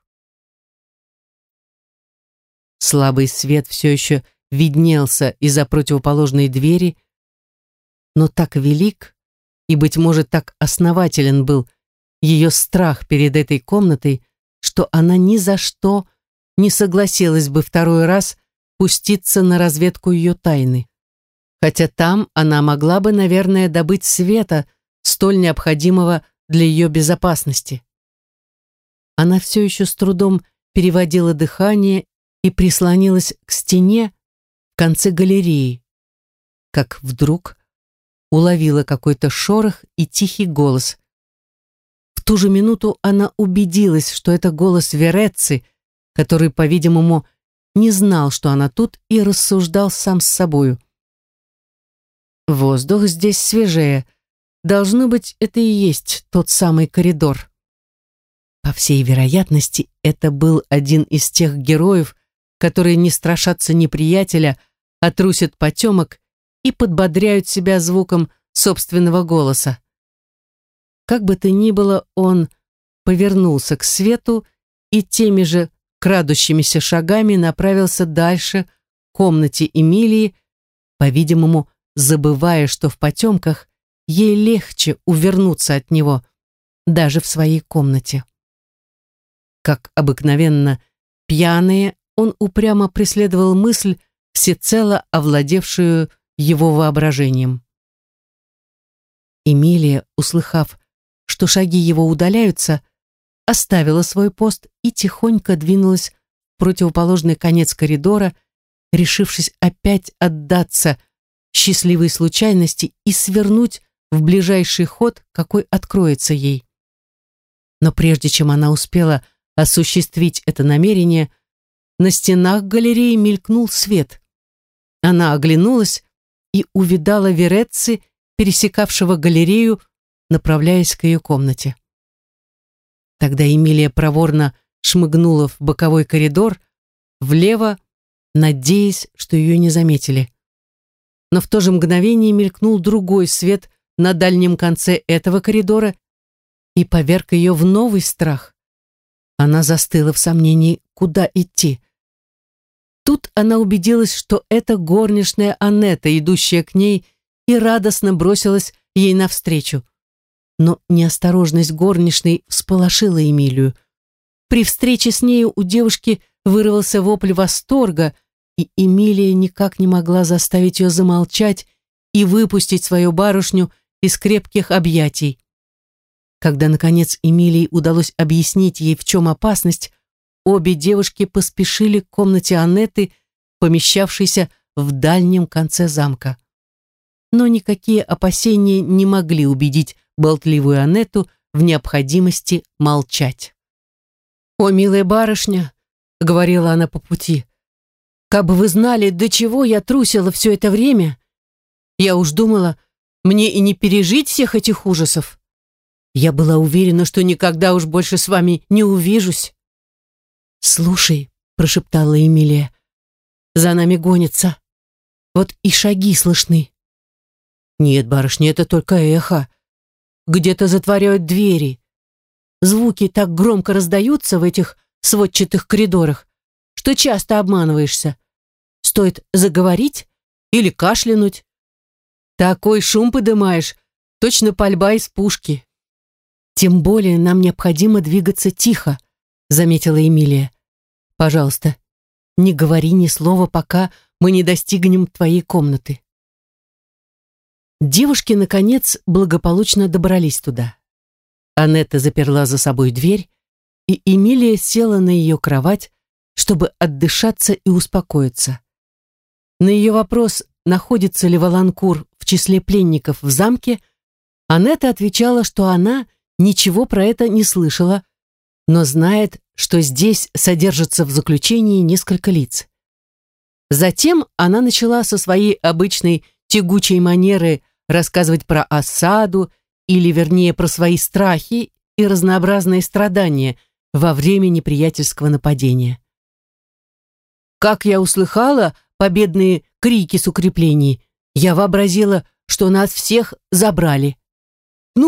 Слабый свет все еще виднелся из-за противоположной двери, но так велик и, быть может, так основателен был ее страх перед этой комнатой, что она ни за что не согласилась бы второй раз пуститься на разведку ее тайны. Хотя там она могла бы, наверное, добыть света, столь необходимого для ее безопасности. Она все еще с трудом переводила дыхание и прислонилась к стене в конце галереи, как вдруг уловила какой-то шорох и тихий голос. В ту же минуту она убедилась, что это голос Верецци, который, по-видимому, не знал, что она тут, и рассуждал сам с собою. Воздух здесь свежее. Должно быть, это и есть тот самый коридор. По всей вероятности, это был один из тех героев, которые не страшатся неприятеля, а трусят потемок и подбодряют себя звуком собственного голоса. Как бы то ни было, он повернулся к свету и теми же крадущимися шагами направился дальше к комнате Эмилии, по-видимому, забывая, что в потемках ей легче увернуться от него, даже в своей комнате. Как обыкновенно пьяные, он упрямо преследовал мысль, всецело овладевшую его воображением. Эмилия, услыхав, что шаги его удаляются, оставила свой пост и тихонько двинулась в противоположный конец коридора, решившись опять отдаться счастливой случайности и свернуть в ближайший ход, какой откроется ей. Но прежде чем она успела осуществить это намерение, на стенах галереи мелькнул свет. Она оглянулась и увидала Верецци, пересекавшего галерею, направляясь к ее комнате. Тогда Эмилия проворно шмыгнула в боковой коридор, влево, надеясь, что ее не заметили. Но в то же мгновение мелькнул другой свет на дальнем конце этого коридора и поверг ее в новый страх. Она застыла в сомнении, куда идти. Тут она убедилась, что это горничная Аннета, идущая к ней, и радостно бросилась ей навстречу. Но неосторожность горничной всполошила Эмилию. При встрече с нею у девушки вырвался вопль восторга, и Эмилия никак не могла заставить ее замолчать и выпустить свою барышню из крепких объятий. Когда, наконец, Эмилии удалось объяснить ей, в чем опасность, обе девушки поспешили к комнате Аннеты, помещавшейся в дальнем конце замка. Но никакие опасения не могли убедить болтливую Аннету в необходимости молчать. «О, милая барышня!» — говорила она по пути. «Как бы вы знали, до чего я трусила все это время! Я уж думала, мне и не пережить всех этих ужасов. Я была уверена, что никогда уж больше с вами не увижусь». «Слушай», — прошептала Эмилия, — «за нами гонится. Вот и шаги слышны». «Нет, барышня, это только эхо. Где-то затворяют двери. Звуки так громко раздаются в этих сводчатых коридорах, что часто обманываешься. Стоит заговорить или кашлянуть. Такой шум подымаешь, точно пальба из пушки». «Тем более нам необходимо двигаться тихо», — заметила Эмилия. «Пожалуйста, не говори ни слова, пока мы не достигнем твоей комнаты». Девушки, наконец, благополучно добрались туда. Аннета заперла за собой дверь, и Эмилия села на ее кровать, чтобы отдышаться и успокоиться. На ее вопрос, находится ли Валанкур в числе пленников в замке, Аннета отвечала, что она ничего про это не слышала, но знает, что здесь содержится в заключении несколько лиц. Затем она начала со своей обычной тягучей манеры рассказывать про осаду, или, вернее, про свои страхи и разнообразные страдания во время неприятельского нападения. Как я услыхала победные крики с укреплений, я вообразила, что нас всех забрали. Ну,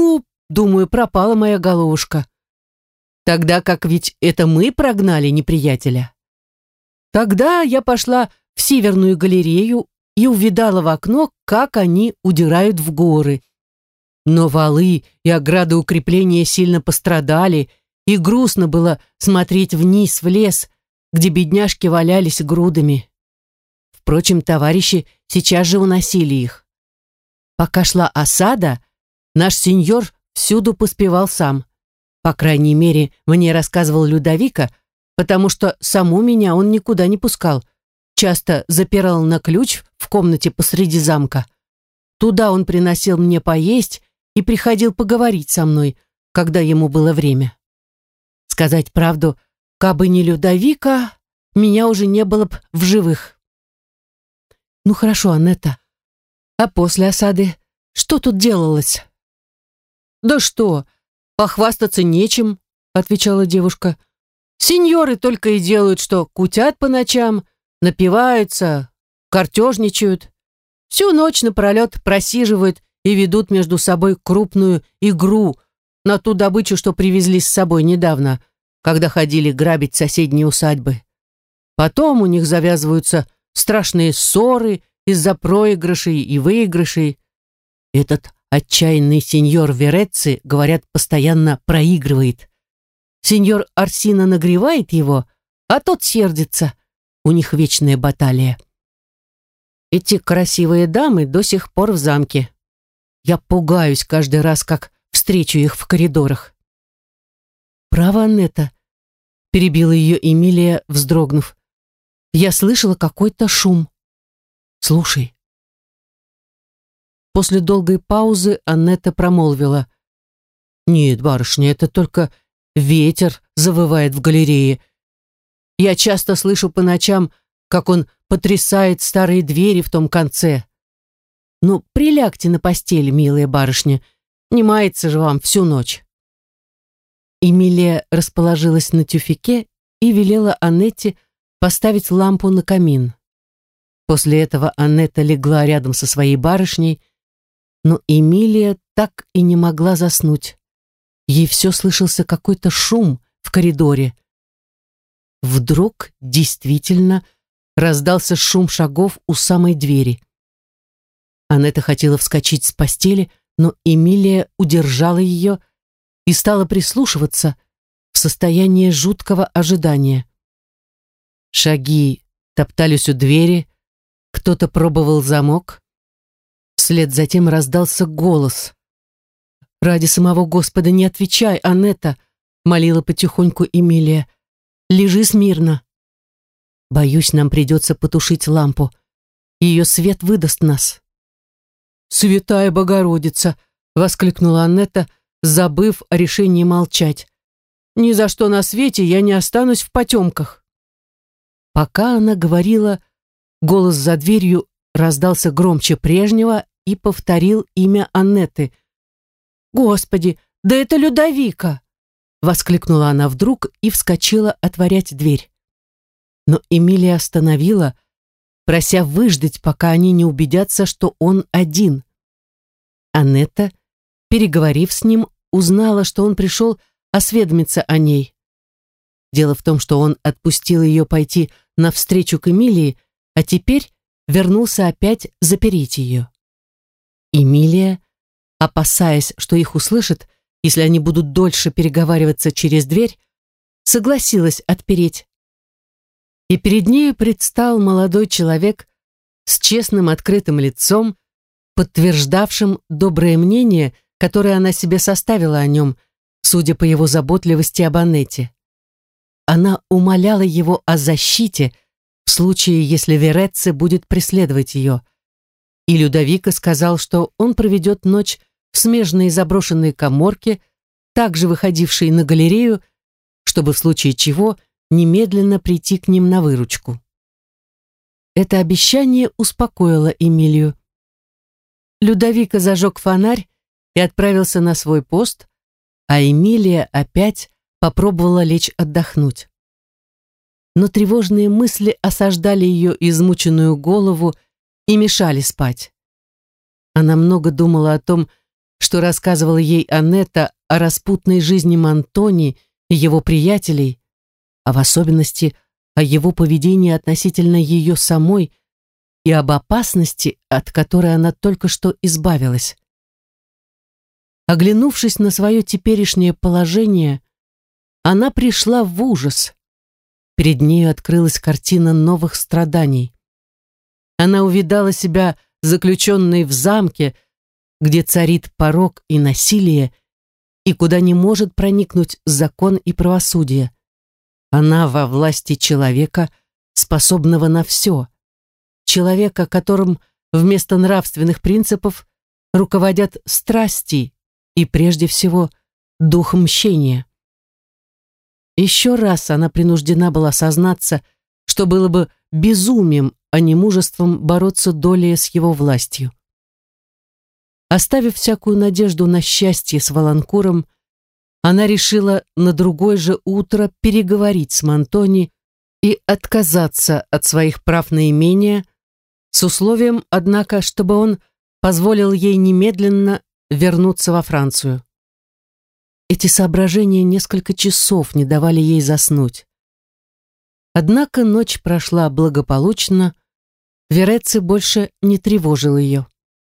думаю, пропала моя головушка. Тогда как ведь это мы прогнали неприятеля. Тогда я пошла в Северную галерею и увидала в окно, как они удирают в горы. Но валы и ограды укрепления сильно пострадали, и грустно было смотреть вниз в лес, где бедняжки валялись грудами. Впрочем, товарищи сейчас же уносили их. Пока шла осада, наш сеньор всюду поспевал сам. По крайней мере, мне рассказывал Людовико, потому что саму меня он никуда не пускал. Часто запирал на ключ в комнате посреди замка. Туда он приносил мне поесть и приходил поговорить со мной, когда ему было время. Сказать правду, кабы не Людовико, меня уже не было б в живых. Ну хорошо, Аннетта, а после осады что тут делалось? Да что, похвастаться нечем, отвечала девушка. Сеньоры только и делают, что кутят по ночам, напиваются, картежничают. Всю ночь напролет просиживают и ведут между собой крупную игру на ту добычу, что привезли с собой недавно, когда ходили грабить соседние усадьбы. Потом у них завязываются страшные ссоры из-за проигрышей и выигрышей. Этот отчаянный сеньор Верецци, говорят, постоянно проигрывает. Сеньор Арсино нагревает его, а тот сердится. У них вечная баталия. Эти красивые дамы до сих пор в замке. Я пугаюсь каждый раз, как встречу их в коридорах. «Право, Аннетта», — перебила ее Эмилия, вздрогнув. «Я слышала какой-то шум. Слушай». После долгой паузы Аннетта промолвила: «Нет, барышня, это только ветер завывает в галерее. Я часто слышу по ночам, как он потрясает старые двери в том конце. Ну, прилягте на постель, милая барышня, не мается же вам всю ночь». Эмилия расположилась на тюфяке и велела Аннетте поставить лампу на камин. После этого Аннетта легла рядом со своей барышней, но Эмилия так и не могла заснуть. Ей все слышался какой-то шум в коридоре. Вдруг действительно раздался шум шагов у самой двери. Аннетта хотела вскочить с постели, но Эмилия удержала ее и стала прислушиваться в состоянии жуткого ожидания. Шаги топтались у двери, кто-то пробовал замок. Вслед за тем раздался голос. «Ради самого Господа не отвечай, Аннетта!» — молила потихоньку Эмилия. «Лежи смирно. Боюсь, нам придется потушить лампу. Ее свет выдаст нас». «Святая Богородица!» — воскликнула Аннетта, забыв о решении молчать. «Ни за что на свете я не останусь в потемках». Пока она говорила, голос за дверью раздался громче прежнего и повторил имя Аннетты. «Господи, да это Людовико!» — воскликнула она вдруг и вскочила отворять дверь. Но Эмилия остановила, прося выждать, пока они не убедятся, что он один. Аннетта, переговорив с ним, узнала, что он пришел осведомиться о ней. Дело в том, что он отпустил ее пойти навстречу к Эмилии, а теперь вернулся опять запереть ее. Эмилия, опасаясь, что их услышат, если они будут дольше переговариваться через дверь, согласилась отпереть. И перед нею предстал молодой человек с честным открытым лицом, подтверждавшим доброе мнение, которое она себе составила о нем, судя по его заботливости об Аннете. Она умоляла его о защите в случае, если Верецци будет преследовать ее. И Людовико сказал, что он проведет ночь в смежной заброшенной каморке, также выходившей на галерею, чтобы в случае чего немедленно прийти к ним на выручку. Это обещание успокоило Эмилию. Людовико зажег фонарь и отправился на свой пост, а Эмилия опять попробовала лечь отдохнуть. Но тревожные мысли осаждали ее измученную голову и мешали спать. Она много думала о том, что рассказывала ей Аннетта о распутной жизни Мантони и его приятелей, а в особенности о его поведении относительно ее самой и об опасности, от которой она только что избавилась. Оглянувшись на свое теперешнее положение, она пришла в ужас. Перед нею открылась картина новых страданий. Она увидала себя заключенной в замке, где царит порок и насилие, и куда не может проникнуть закон и правосудие. Она во власти человека, способного на все, человека, которым вместо нравственных принципов руководят страсти и, прежде всего, дух мщения. Еще раз она принуждена была сознаться, что было бы безумием, а не мужеством бороться долее с его властью. Оставив всякую надежду на счастье с Валанкуром, она решила на другое же утро переговорить с Мантони и отказаться от своих прав на имение, с условием, однако, чтобы он позволил ей немедленно вернуться во Францию. Эти соображения несколько часов не давали ей заснуть. Однако ночь прошла благополучно, Верецци больше не тревожил ее.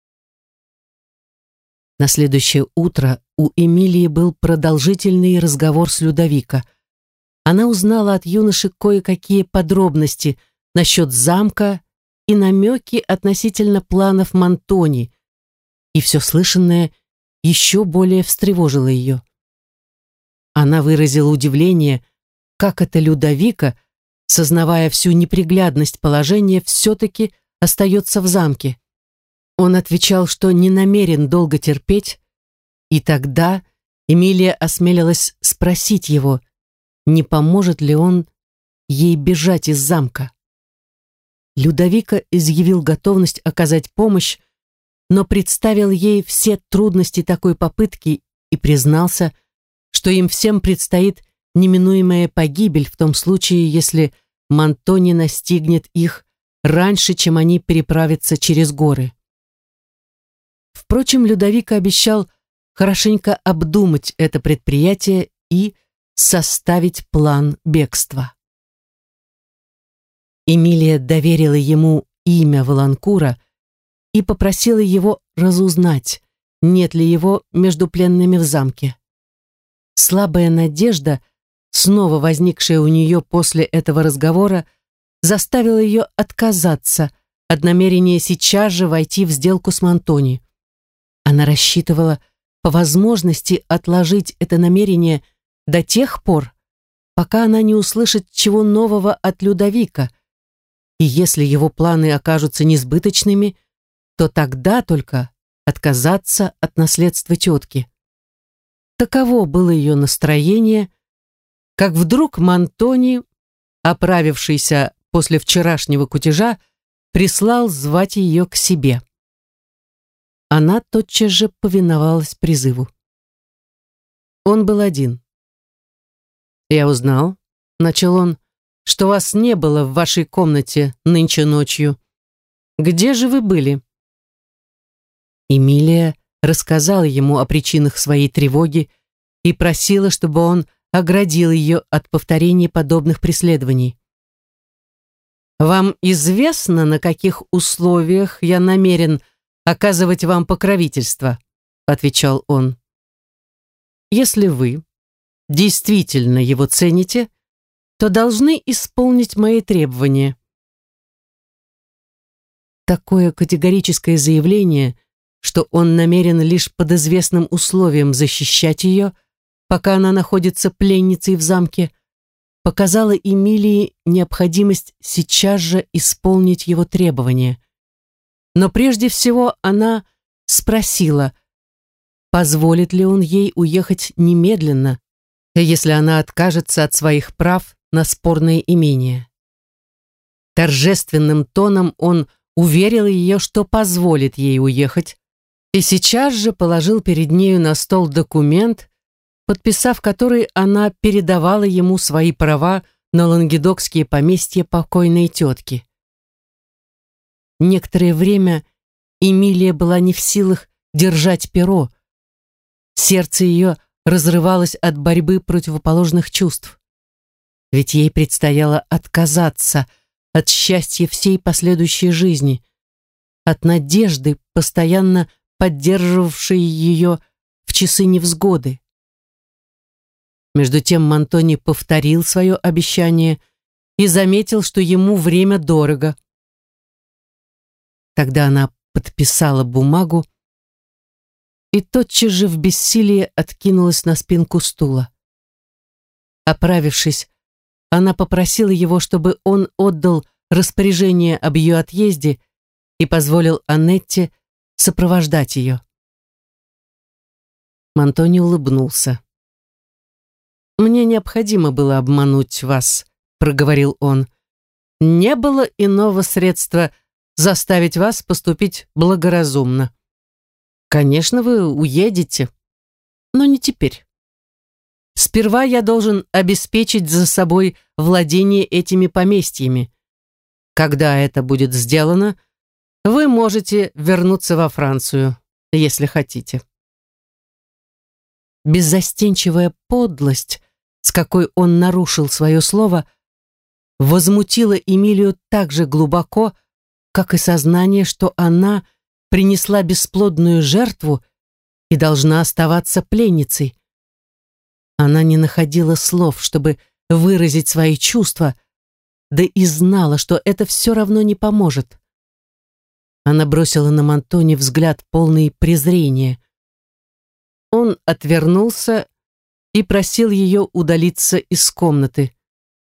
На следующее утро у Эмилии был продолжительный разговор с Людовико. Она узнала от юноши кое-какие подробности насчет замка и намеки относительно планов Мантони, и все слышанное еще более встревожило ее. Она выразила удивление, как это Людовико, сознавая всю неприглядность положения, все-таки остается в замке. Он отвечал, что не намерен долго терпеть, и тогда Эмилия осмелилась спросить его, не поможет ли он ей бежать из замка. Людовико изъявил готовность оказать помощь, но представил ей все трудности такой попытки и признался, что им всем предстоит неминуемая погибель в том случае, если Мантони настигнет их раньше, чем они переправятся через горы. Впрочем, Людовико обещал хорошенько обдумать это предприятие и составить план бегства. Эмилия доверила ему имя Валанкура и попросила его разузнать, нет ли его между пленными в замке. Слабая надежда, снова возникшая у нее после этого разговора, заставила ее отказаться от намерения сейчас же войти в сделку с Мантони. Она рассчитывала по возможности отложить это намерение до тех пор, пока она не услышит чего нового от Людовико, и если его планы окажутся несбыточными, то тогда только отказаться от наследства тетки. Таково было ее настроение, как вдруг Мантони, оправившийся после вчерашнего кутежа, прислал звать ее к себе. Она тотчас же повиновалась призыву. Он был один. «Я узнал», — начал он, — «что вас не было в вашей комнате нынче ночью. Где же вы были?» Эмилия рассказала ему о причинах своей тревоги и просила, чтобы он оградил ее от повторения подобных преследований. «Вам известно, на каких условиях я намерен оказывать вам покровительство?» — отвечал он. «Если вы действительно его цените, то должны исполнить мои требования». Такое категорическое заявление, что он намерен лишь под известным условием защищать ее, пока она находится пленницей в замке, показало Эмилии необходимость сейчас же исполнить его требования. Но прежде всего она спросила, позволит ли он ей уехать немедленно, если она откажется от своих прав на спорное имение. Торжественным тоном он уверил ее, что позволит ей уехать, и сейчас же положил перед нею на стол документ, подписав который, она передавала ему свои права на лангедокские поместья покойной тетки. Некоторое время Эмилия была не в силах держать перо, Сердце ее разрывалось от борьбы противоположных чувств. Ведь ей предстояло отказаться от счастья всей последующей жизни, от надежды, постоянно поддерживавшей ее в часы невзгоды. Между тем Мантони повторил свое обещание и заметил, что ему время дорого. Тогда она подписала бумагу и тотчас же в бессилии откинулась на спинку стула. Оправившись, она попросила его, чтобы он отдал распоряжение об ее отъезде и позволил Аннетте сопровождать ее. Мантони улыбнулся. «Мне необходимо было обмануть вас», — проговорил он. «Не было иного средства заставить вас поступить благоразумно. Конечно, вы уедете, но не теперь. Сперва я должен обеспечить за собой владение этими поместьями. Когда это будет сделано, вы можете вернуться во Францию, если хотите». Беззастенчивая подлость, с какой он нарушил свое слово, возмутила Эмилию так же глубоко, как и сознание, что она принесла бесплодную жертву и должна оставаться пленницей. Она не находила слов, чтобы выразить свои чувства, да и знала, что это все равно не поможет. Она бросила на Мантони взгляд, полный презрения. Он отвернулся и просил ее удалиться из комнаты.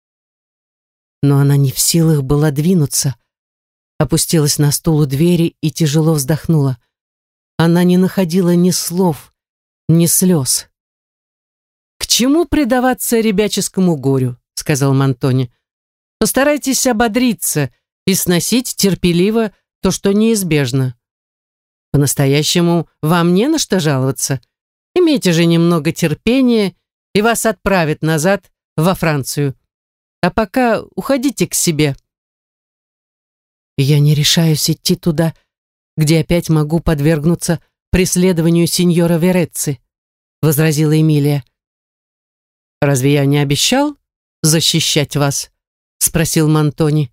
Но она не в силах была двинуться, опустилась на стул у двери и тяжело вздохнула. Она не находила ни слов, ни слез. «К чему предаваться ребяческому горю?» — сказал Мантони. «Постарайтесь ободриться и сносить терпеливо то, что неизбежно. По-настоящему вам не на что жаловаться. Имейте же немного терпения, и вас отправят назад во Францию. А пока уходите к себе». «Я не решаюсь идти туда, где опять могу подвергнуться преследованию сеньора Верецци», — возразила Эмилия. «Разве я не обещал защищать вас?» — спросил Мантони.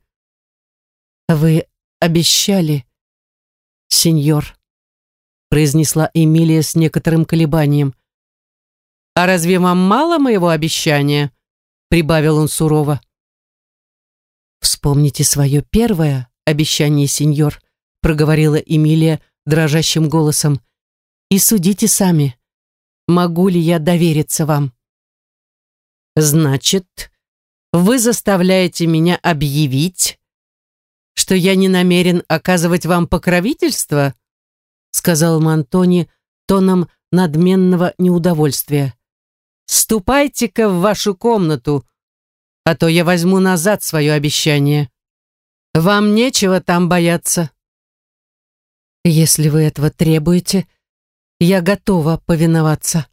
«Вы обещали, сеньор», — произнесла Эмилия с некоторым колебанием. «А разве вам мало моего обещания?» — прибавил он сурово. «Вспомните свое первое обещание, сеньор», — проговорила Эмилия дрожащим голосом, «и судите сами, могу ли я довериться вам». «Значит, вы заставляете меня объявить, что я не намерен оказывать вам покровительство?» — сказал Мантони тоном надменного неудовольствия. «Ступайте-ка в вашу комнату, а то я возьму назад свое обещание. Вам нечего там бояться». «Если вы этого требуете, я готова повиноваться».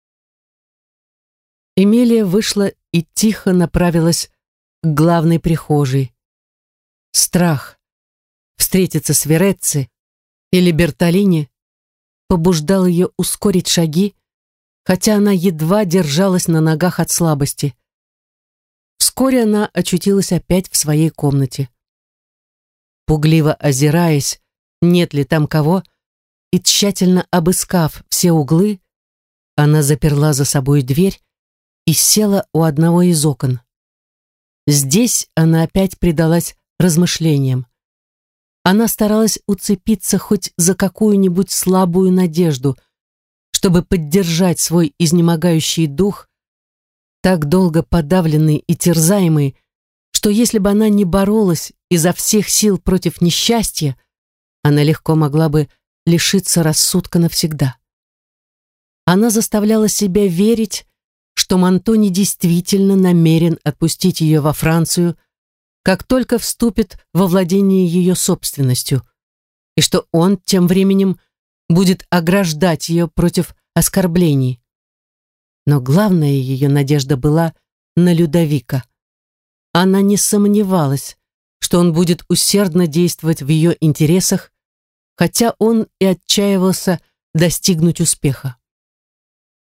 Эмилия вышла и тихо направилась к главной прихожей. Страх встретиться с Верецци или Бертолини побуждал ее ускорить шаги, хотя она едва держалась на ногах от слабости. Вскоре она очутилась опять в своей комнате. Пугливо озираясь, нет ли там кого, и тщательно обыскав все углы, она заперла за собой дверь и села у одного из окон. Здесь она опять предалась размышлениям. Она старалась уцепиться хоть за какую-нибудь слабую надежду, чтобы поддержать свой изнемогающий дух, так долго подавленный и терзаемый, что если бы она не боролась изо всех сил против несчастья, она легко могла бы лишиться рассудка навсегда. Она заставляла себя верить, что Мантони действительно намерен отпустить ее во Францию, как только вступит во владение ее собственностью, и что он тем временем будет ограждать ее против оскорблений. Но главная ее надежда была на Людовика. Она не сомневалась, что он будет усердно действовать в ее интересах, хотя он и отчаивался достигнуть успеха.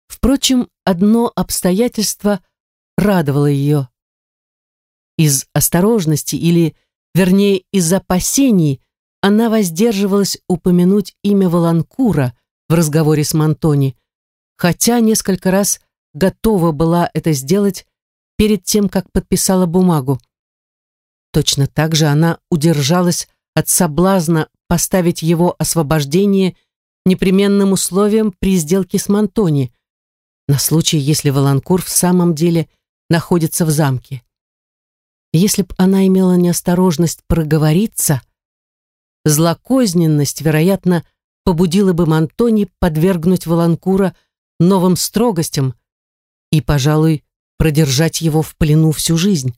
Впрочем, одно обстоятельство радовало ее. Из осторожности или, вернее, из опасений она воздерживалась упомянуть имя Воланкура в разговоре с Монтони, хотя несколько раз готова была это сделать перед тем, как подписала бумагу. Точно так же она удержалась от соблазна поставить его освобождение непременным условием при сделке с Монтони, на случай, если Воланкур в самом деле находится в замке. Если б она имела неосторожность проговориться, злокозненность, вероятно, побудила бы Монтони подвергнуть Воланкура новым строгостям и, пожалуй, продержать его в плену всю жизнь.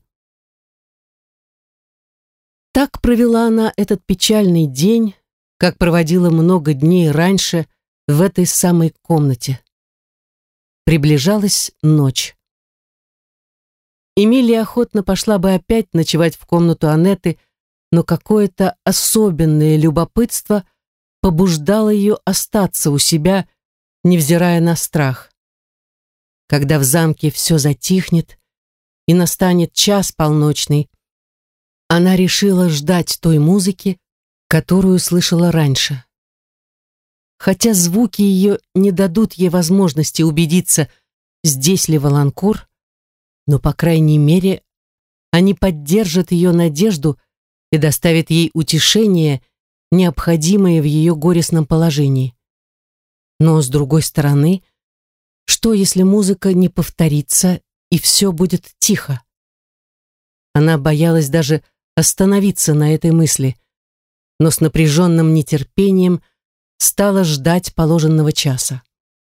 Так провела она этот печальный день, как проводила много дней раньше в этой самой комнате. Приближалась ночь. Эмилия охотно пошла бы опять ночевать в комнату Аннеты, но какое-то особенное любопытство побуждало ее остаться у себя, невзирая на страх. Когда в замке все затихнет и настанет час полночный, она решила ждать той музыки, которую слышала раньше. Хотя звуки ее не дадут ей возможности убедиться, здесь ли Воланкур, но, по крайней мере, они поддержат ее надежду и доставят ей утешение, необходимое в ее горестном положении. Но, с другой стороны, что, если музыка не повторится и все будет тихо? Она боялась даже остановиться на этой мысли, но с напряженным нетерпением стала ждать положенного часа.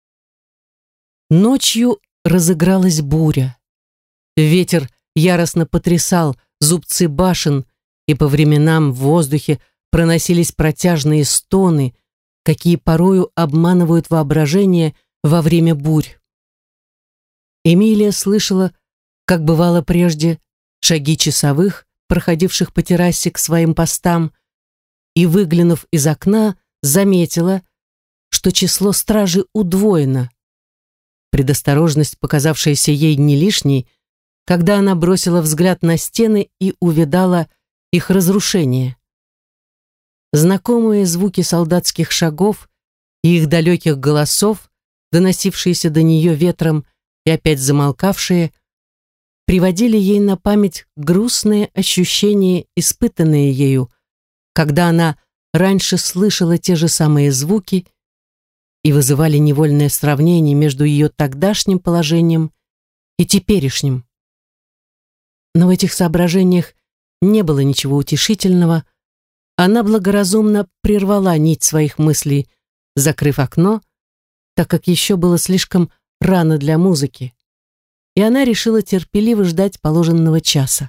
Ночью разыгралась буря. Ветер яростно потрясал зубцы башен, и по временам в воздухе проносились протяжные стоны, какие порою обманывают воображение во время бурь. Эмилия слышала, как бывало прежде, шаги часовых, проходивших по террасе к своим постам, и, выглянув из окна, заметила, что число стражи удвоено. Предосторожность, показавшаяся ей не лишней, когда она бросила взгляд на стены и увидала их разрушение. Знакомые звуки солдатских шагов и их далеких голосов, доносившиеся до нее ветром и опять замолкавшие, приводили ей на память грустные ощущения, испытанные ею, когда она раньше слышала те же самые звуки, и вызывали невольное сравнение между ее тогдашним положением и теперешним. Но в этих соображениях не было ничего утешительного. Она благоразумно прервала нить своих мыслей, закрыв окно, так как еще было слишком рано для музыки, и она решила терпеливо ждать положенного часа.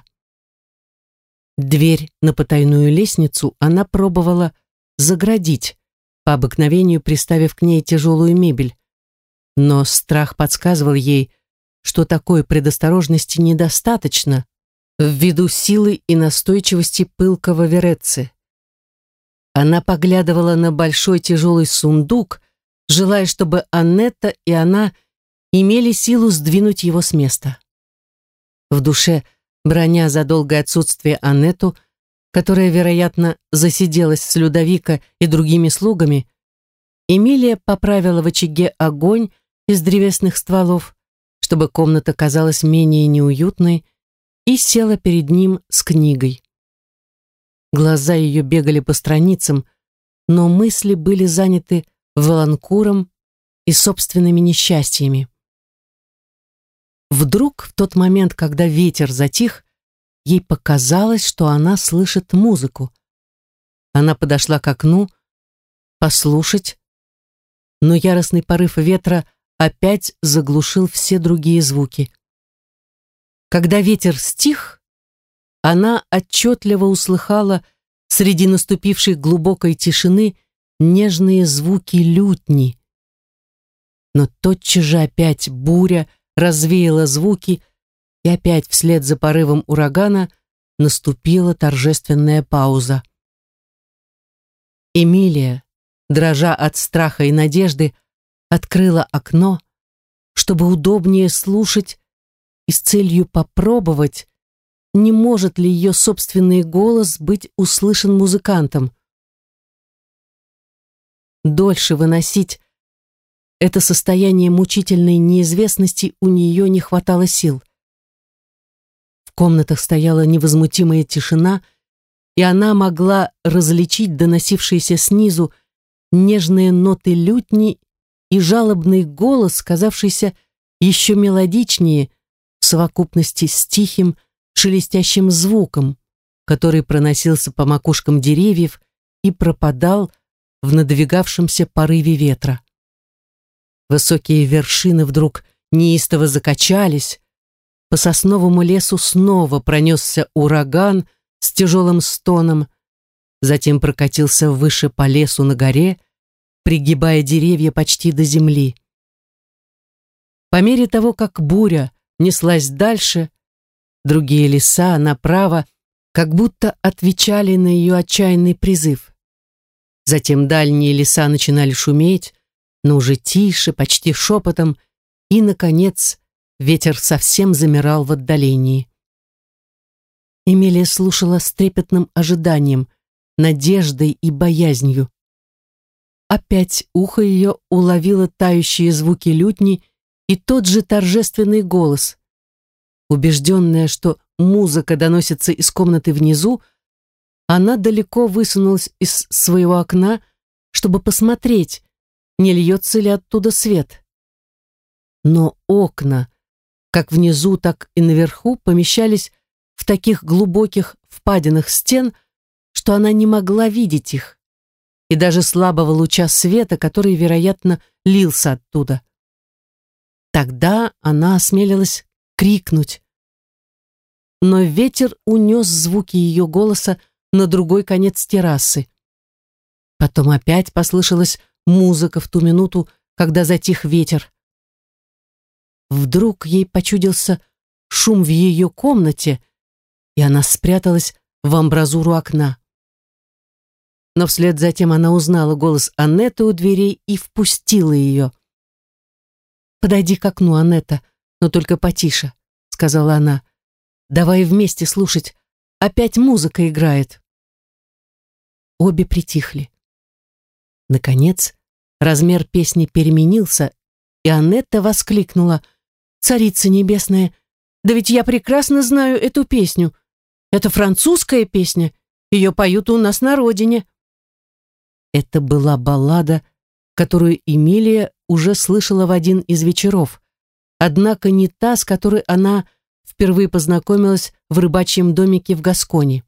Дверь на потайную лестницу она пробовала заградить, по обыкновению приставив к ней тяжелую мебель, но страх подсказывал ей, что такой предосторожности недостаточно ввиду силы и настойчивости пылкого Верецци. Она поглядывала на большой тяжелый сундук, желая, чтобы Аннетта и она имели силу сдвинуть его с места. В душе, браня за долгое отсутствие Аннетту, которая, вероятно, засиделась с Людовико и другими слугами, Эмилия поправила в очаге огонь из древесных стволов, чтобы комната казалась менее неуютной, и села перед ним с книгой. Глаза ее бегали по страницам, но мысли были заняты Воланкуром и собственными несчастьями. Вдруг, в тот момент, когда ветер затих, ей показалось, что она слышит музыку. Она подошла к окну, послушать, но яростный порыв ветра опять заглушил все другие звуки. Когда ветер стих, она отчетливо услыхала среди наступившей глубокой тишины нежные звуки лютни. Но тотчас же опять буря развеяла звуки, и опять вслед за порывом урагана наступила торжественная пауза. Эмилия, дрожа от страха и надежды, открыла окно, чтобы удобнее слушать и с целью попробовать, не может ли ее собственный голос быть услышан музыкантом. Дольше выносить это состояние мучительной неизвестности у нее не хватало сил. В комнатах стояла невозмутимая тишина, и она могла различить доносившиеся снизу нежные ноты лютни и жалобный голос, казавшийся еще мелодичнее в совокупности с тихим, шелестящим звуком, который проносился по макушкам деревьев и пропадал в надвигавшемся порыве ветра. Высокие вершины вдруг неистово закачались, по сосновому лесу снова пронесся ураган с тяжелым стоном, затем прокатился выше по лесу на горе, пригибая деревья почти до земли. По мере того, как буря неслась дальше, другие леса направо как будто отвечали на ее отчаянный призыв. Затем дальние леса начинали шуметь, но уже тише, почти шепотом, и, наконец, ветер совсем замирал в отдалении. Эмилия слушала с трепетным ожиданием, надеждой и боязнью. Опять ухо ее уловило тающие звуки лютни и тот же торжественный голос. Убежденная, что музыка доносится из комнаты внизу, она далеко высунулась из своего окна, чтобы посмотреть, не льется ли оттуда свет. Но окна, как внизу, так и наверху, помещались в таких глубоких впадинах стен, что она не могла видеть их, и даже слабого луча света, который, вероятно, лился оттуда. Тогда она осмелилась крикнуть. Но ветер унес звуки ее голоса на другой конец террасы. Потом опять послышалась музыка в ту минуту, когда затих ветер. Вдруг ей почудился шум в ее комнате, и она спряталась в амбразуру окна. Но вслед за тем она узнала голос Аннеты у дверей и впустила ее. «Подойди к окну, Аннета, но только потише», — сказала она. «Давай вместе слушать. Опять музыка играет». Обе притихли. Наконец, размер песни переменился, и Аннетта воскликнула: «Царица небесная, да ведь я прекрасно знаю эту песню. Это французская песня, ее поют у нас на родине». Это была баллада, которую Эмилия уже слышала в один из вечеров, однако не та, с которой она впервые познакомилась в рыбачьем домике в Гасконе.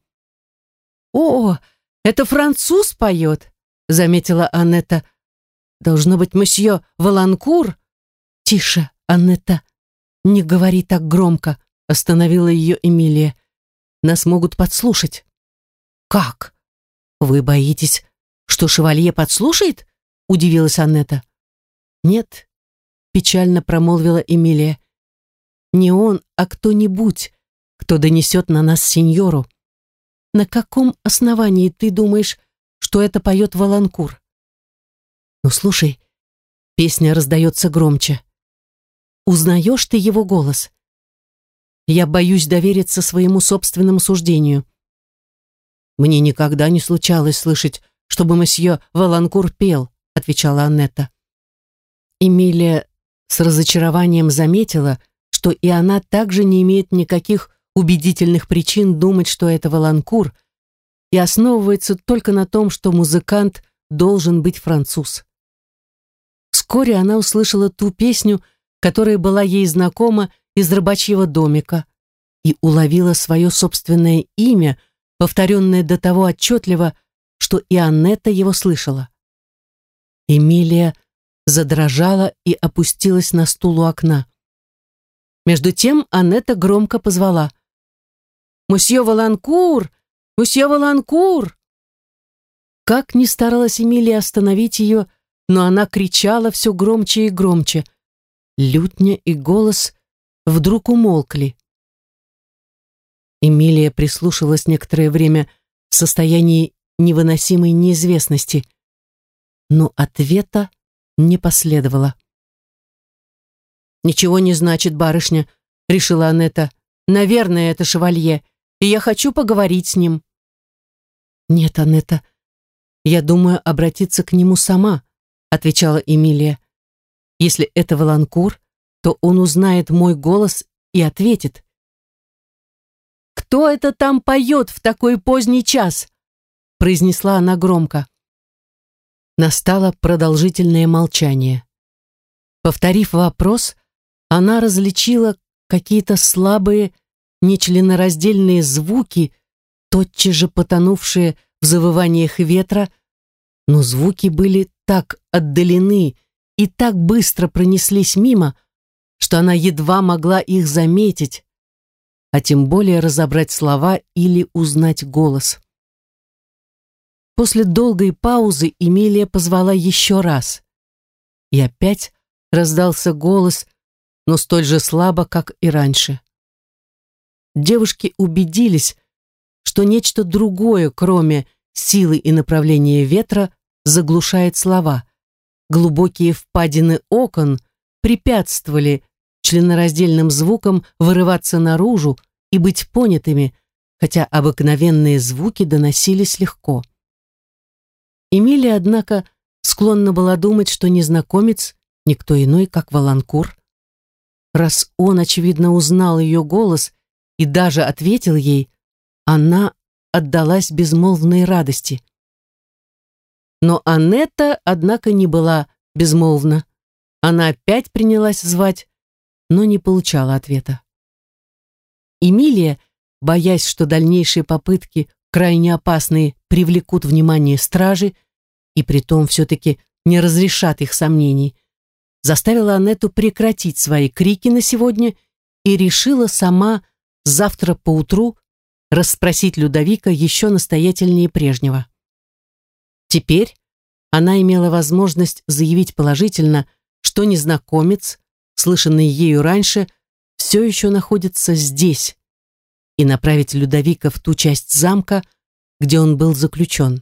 «О, это француз поет», — заметила Аннетта. «Должно быть, месье Валанкур». «Тише, Аннетта, не говори так громко», — остановила ее Эмилия. «Нас могут подслушать». «Как? Вы боитесь, что шевалье подслушает?» — удивилась Аннетта. «Нет», — печально промолвила Эмилия. «Не он, а кто-нибудь, кто донесет на нас сеньору. На каком основании ты думаешь, что это поет Валанкур? Ну, слушай, песня раздается громче. Узнаешь ты его голос? Я боюсь довериться своему собственному суждению. Мне никогда не случалось слышать, чтобы месье Валанкур пел», — отвечала Аннетта. Эмилия с разочарованием заметила, что и она также не имеет никаких убедительных причин думать, что это Валанкур, и основывается только на том, что музыкант должен быть француз. Вскоре она услышала ту песню, которая была ей знакома из рыбачьего домика, и уловила свое собственное имя, повторенное до того отчетливо, что и Аннетта его слышала. Эмилия задрожала и опустилась на стул у окна. Между тем Аннетта громко позвала: «Мосье Валанкур! Мосье Валанкур!» Как ни старалась Эмилия остановить ее, но она кричала все громче и громче. Лютня и голос вдруг умолкли. Эмилия прислушивалась некоторое время в состоянии невыносимой неизвестности, но ответа не последовало. «Ничего не значит, барышня», — решила Аннета. «Наверное, это шевалье, и я хочу поговорить с ним». «Нет, Аннета, я думаю обратиться к нему сама», — отвечала Эмилия. «Если это Воланкур, то он узнает мой голос и ответит». «Кто это там поет в такой поздний час?» — произнесла она громко. Настало продолжительное молчание. Повторив вопрос, она различила какие-то слабые, нечленораздельные звуки, тотчас же потонувшие в завываниях ветра, но звуки были так отдалены и так быстро пронеслись мимо, что она едва могла их заметить, а тем более разобрать слова или узнать голос. После долгой паузы Эмилия позвала еще раз, и опять раздался голос, но столь же слабо, как и раньше. Девушки убедились, что нечто другое, кроме силы и направления ветра, заглушает слова. Глубокие впадины окон препятствовали членораздельным звукам вырываться наружу и быть понятыми, хотя обыкновенные звуки доносились легко. Эмилия, однако, склонна была думать, что незнакомец никто иной, как Воланкур. Раз он, очевидно, узнал ее голос и даже ответил ей, она отдалась безмолвной радости. Но Аннета, однако, не была безмолвна. Она опять принялась звать, но не получала ответа. Эмилия, боясь, что дальнейшие попытки, крайне опасные, привлекут внимание стражи и притом все-таки не разрешат их сомнений, заставила Аннету прекратить свои крики на сегодня и решила сама завтра поутру расспросить Людовика еще настоятельнее прежнего. Теперь она имела возможность заявить положительно, что незнакомец, слышанный ею раньше, все еще находится здесь, и направить Людовика в ту часть замка, где он был заключен.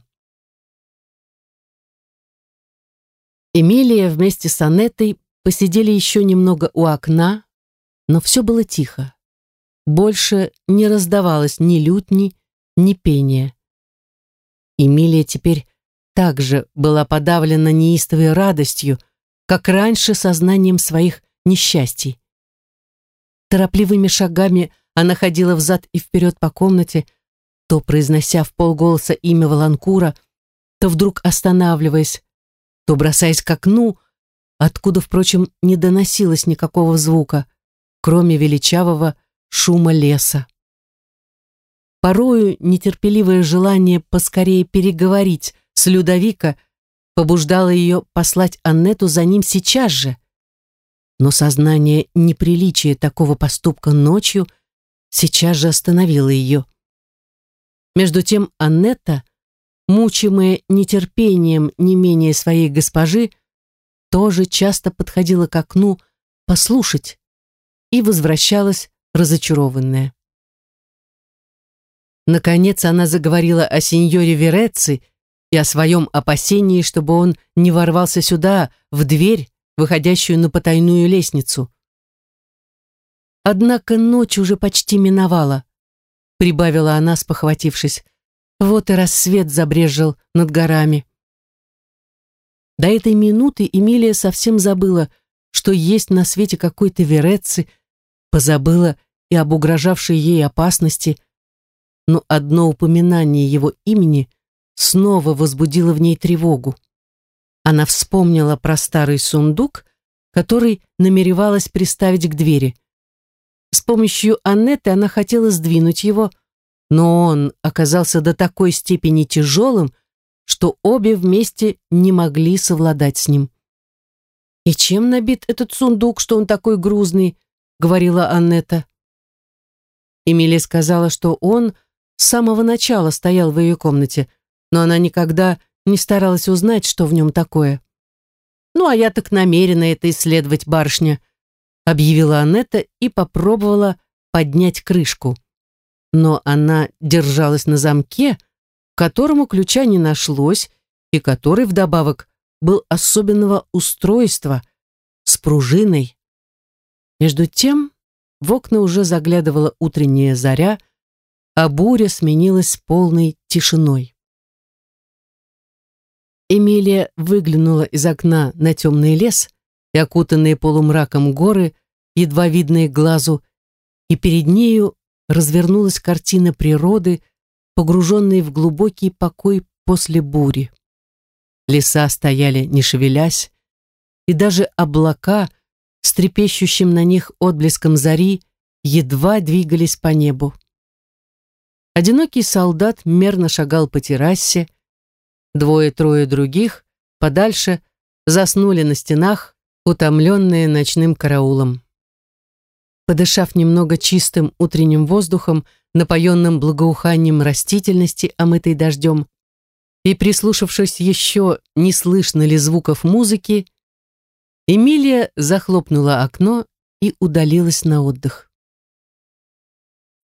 Эмилия вместе с Аннетой посидели еще немного у окна, но все было тихо. Больше не раздавалось ни лютни, ни пения. Эмилия теперь также была подавлена неистовой радостью, как раньше сознанием своих несчастий. Торопливыми шагами она ходила взад и вперед по комнате, то произнося вполголоса имя Воланкура, то вдруг останавливаясь, то бросаясь к окну, откуда, впрочем, не доносилось никакого звука, кроме величавого шума леса. Порою нетерпеливое желание поскорее переговорить с Людовика побуждало ее послать Аннету за ним сейчас же, но сознание неприличия такого поступка ночью сейчас же остановило ее. Между тем Аннета, мучимая нетерпением не менее своей госпожи, тоже часто подходила к окну послушать и возвращалась разочарованная. Наконец она заговорила о сеньоре Верецци и о своем опасении, чтобы он не ворвался сюда, в дверь, выходящую на потайную лестницу. Однако ночь уже почти миновала, прибавила она, спохватившись. Вот и рассвет забрезжил над горами. До этой минуты Эмилия совсем забыла, что есть на свете какой-то Верецци, позабыла и об угрожавшей ей опасности, но одно упоминание его имени снова возбудило в ней тревогу. Она вспомнила про старый сундук, который намеревалась приставить к двери. С помощью Аннеты она хотела сдвинуть его, но он оказался до такой степени тяжелым, что обе вместе не могли совладать с ним. «И чем набит этот сундук, что он такой грузный?» — говорила Аннета. Эмилия сказала, что он с самого начала стоял в ее комнате, но она никогда не старалась узнать, что в нем такое. «Ну, а я так намерена это исследовать, барышня», — объявила Аннета и попробовала поднять крышку. Но она держалась на замке, которому ключа не нашлось и который вдобавок был особенного устройства, с пружиной. Между тем в окна уже заглядывала утренняя заря, а буря сменилась полной тишиной. Эмилия выглянула из окна на темный лес и окутанные полумраком горы, едва видные глазу, и перед нею развернулась картина природы, погруженной в глубокий покой после бури. Леса стояли, не шевелясь, и даже облака с трепещущим на них отблеском зари едва двигались по небу. Одинокий солдат мерно шагал по террасе, двое-трое других, подальше, заснули на стенах, утомленные ночным караулом. Подышав немного чистым утренним воздухом, напоенным благоуханием растительности, омытой дождем, и прислушавшись еще, не слышно ли звуков музыки, Эмилия захлопнула окно и удалилась на отдых.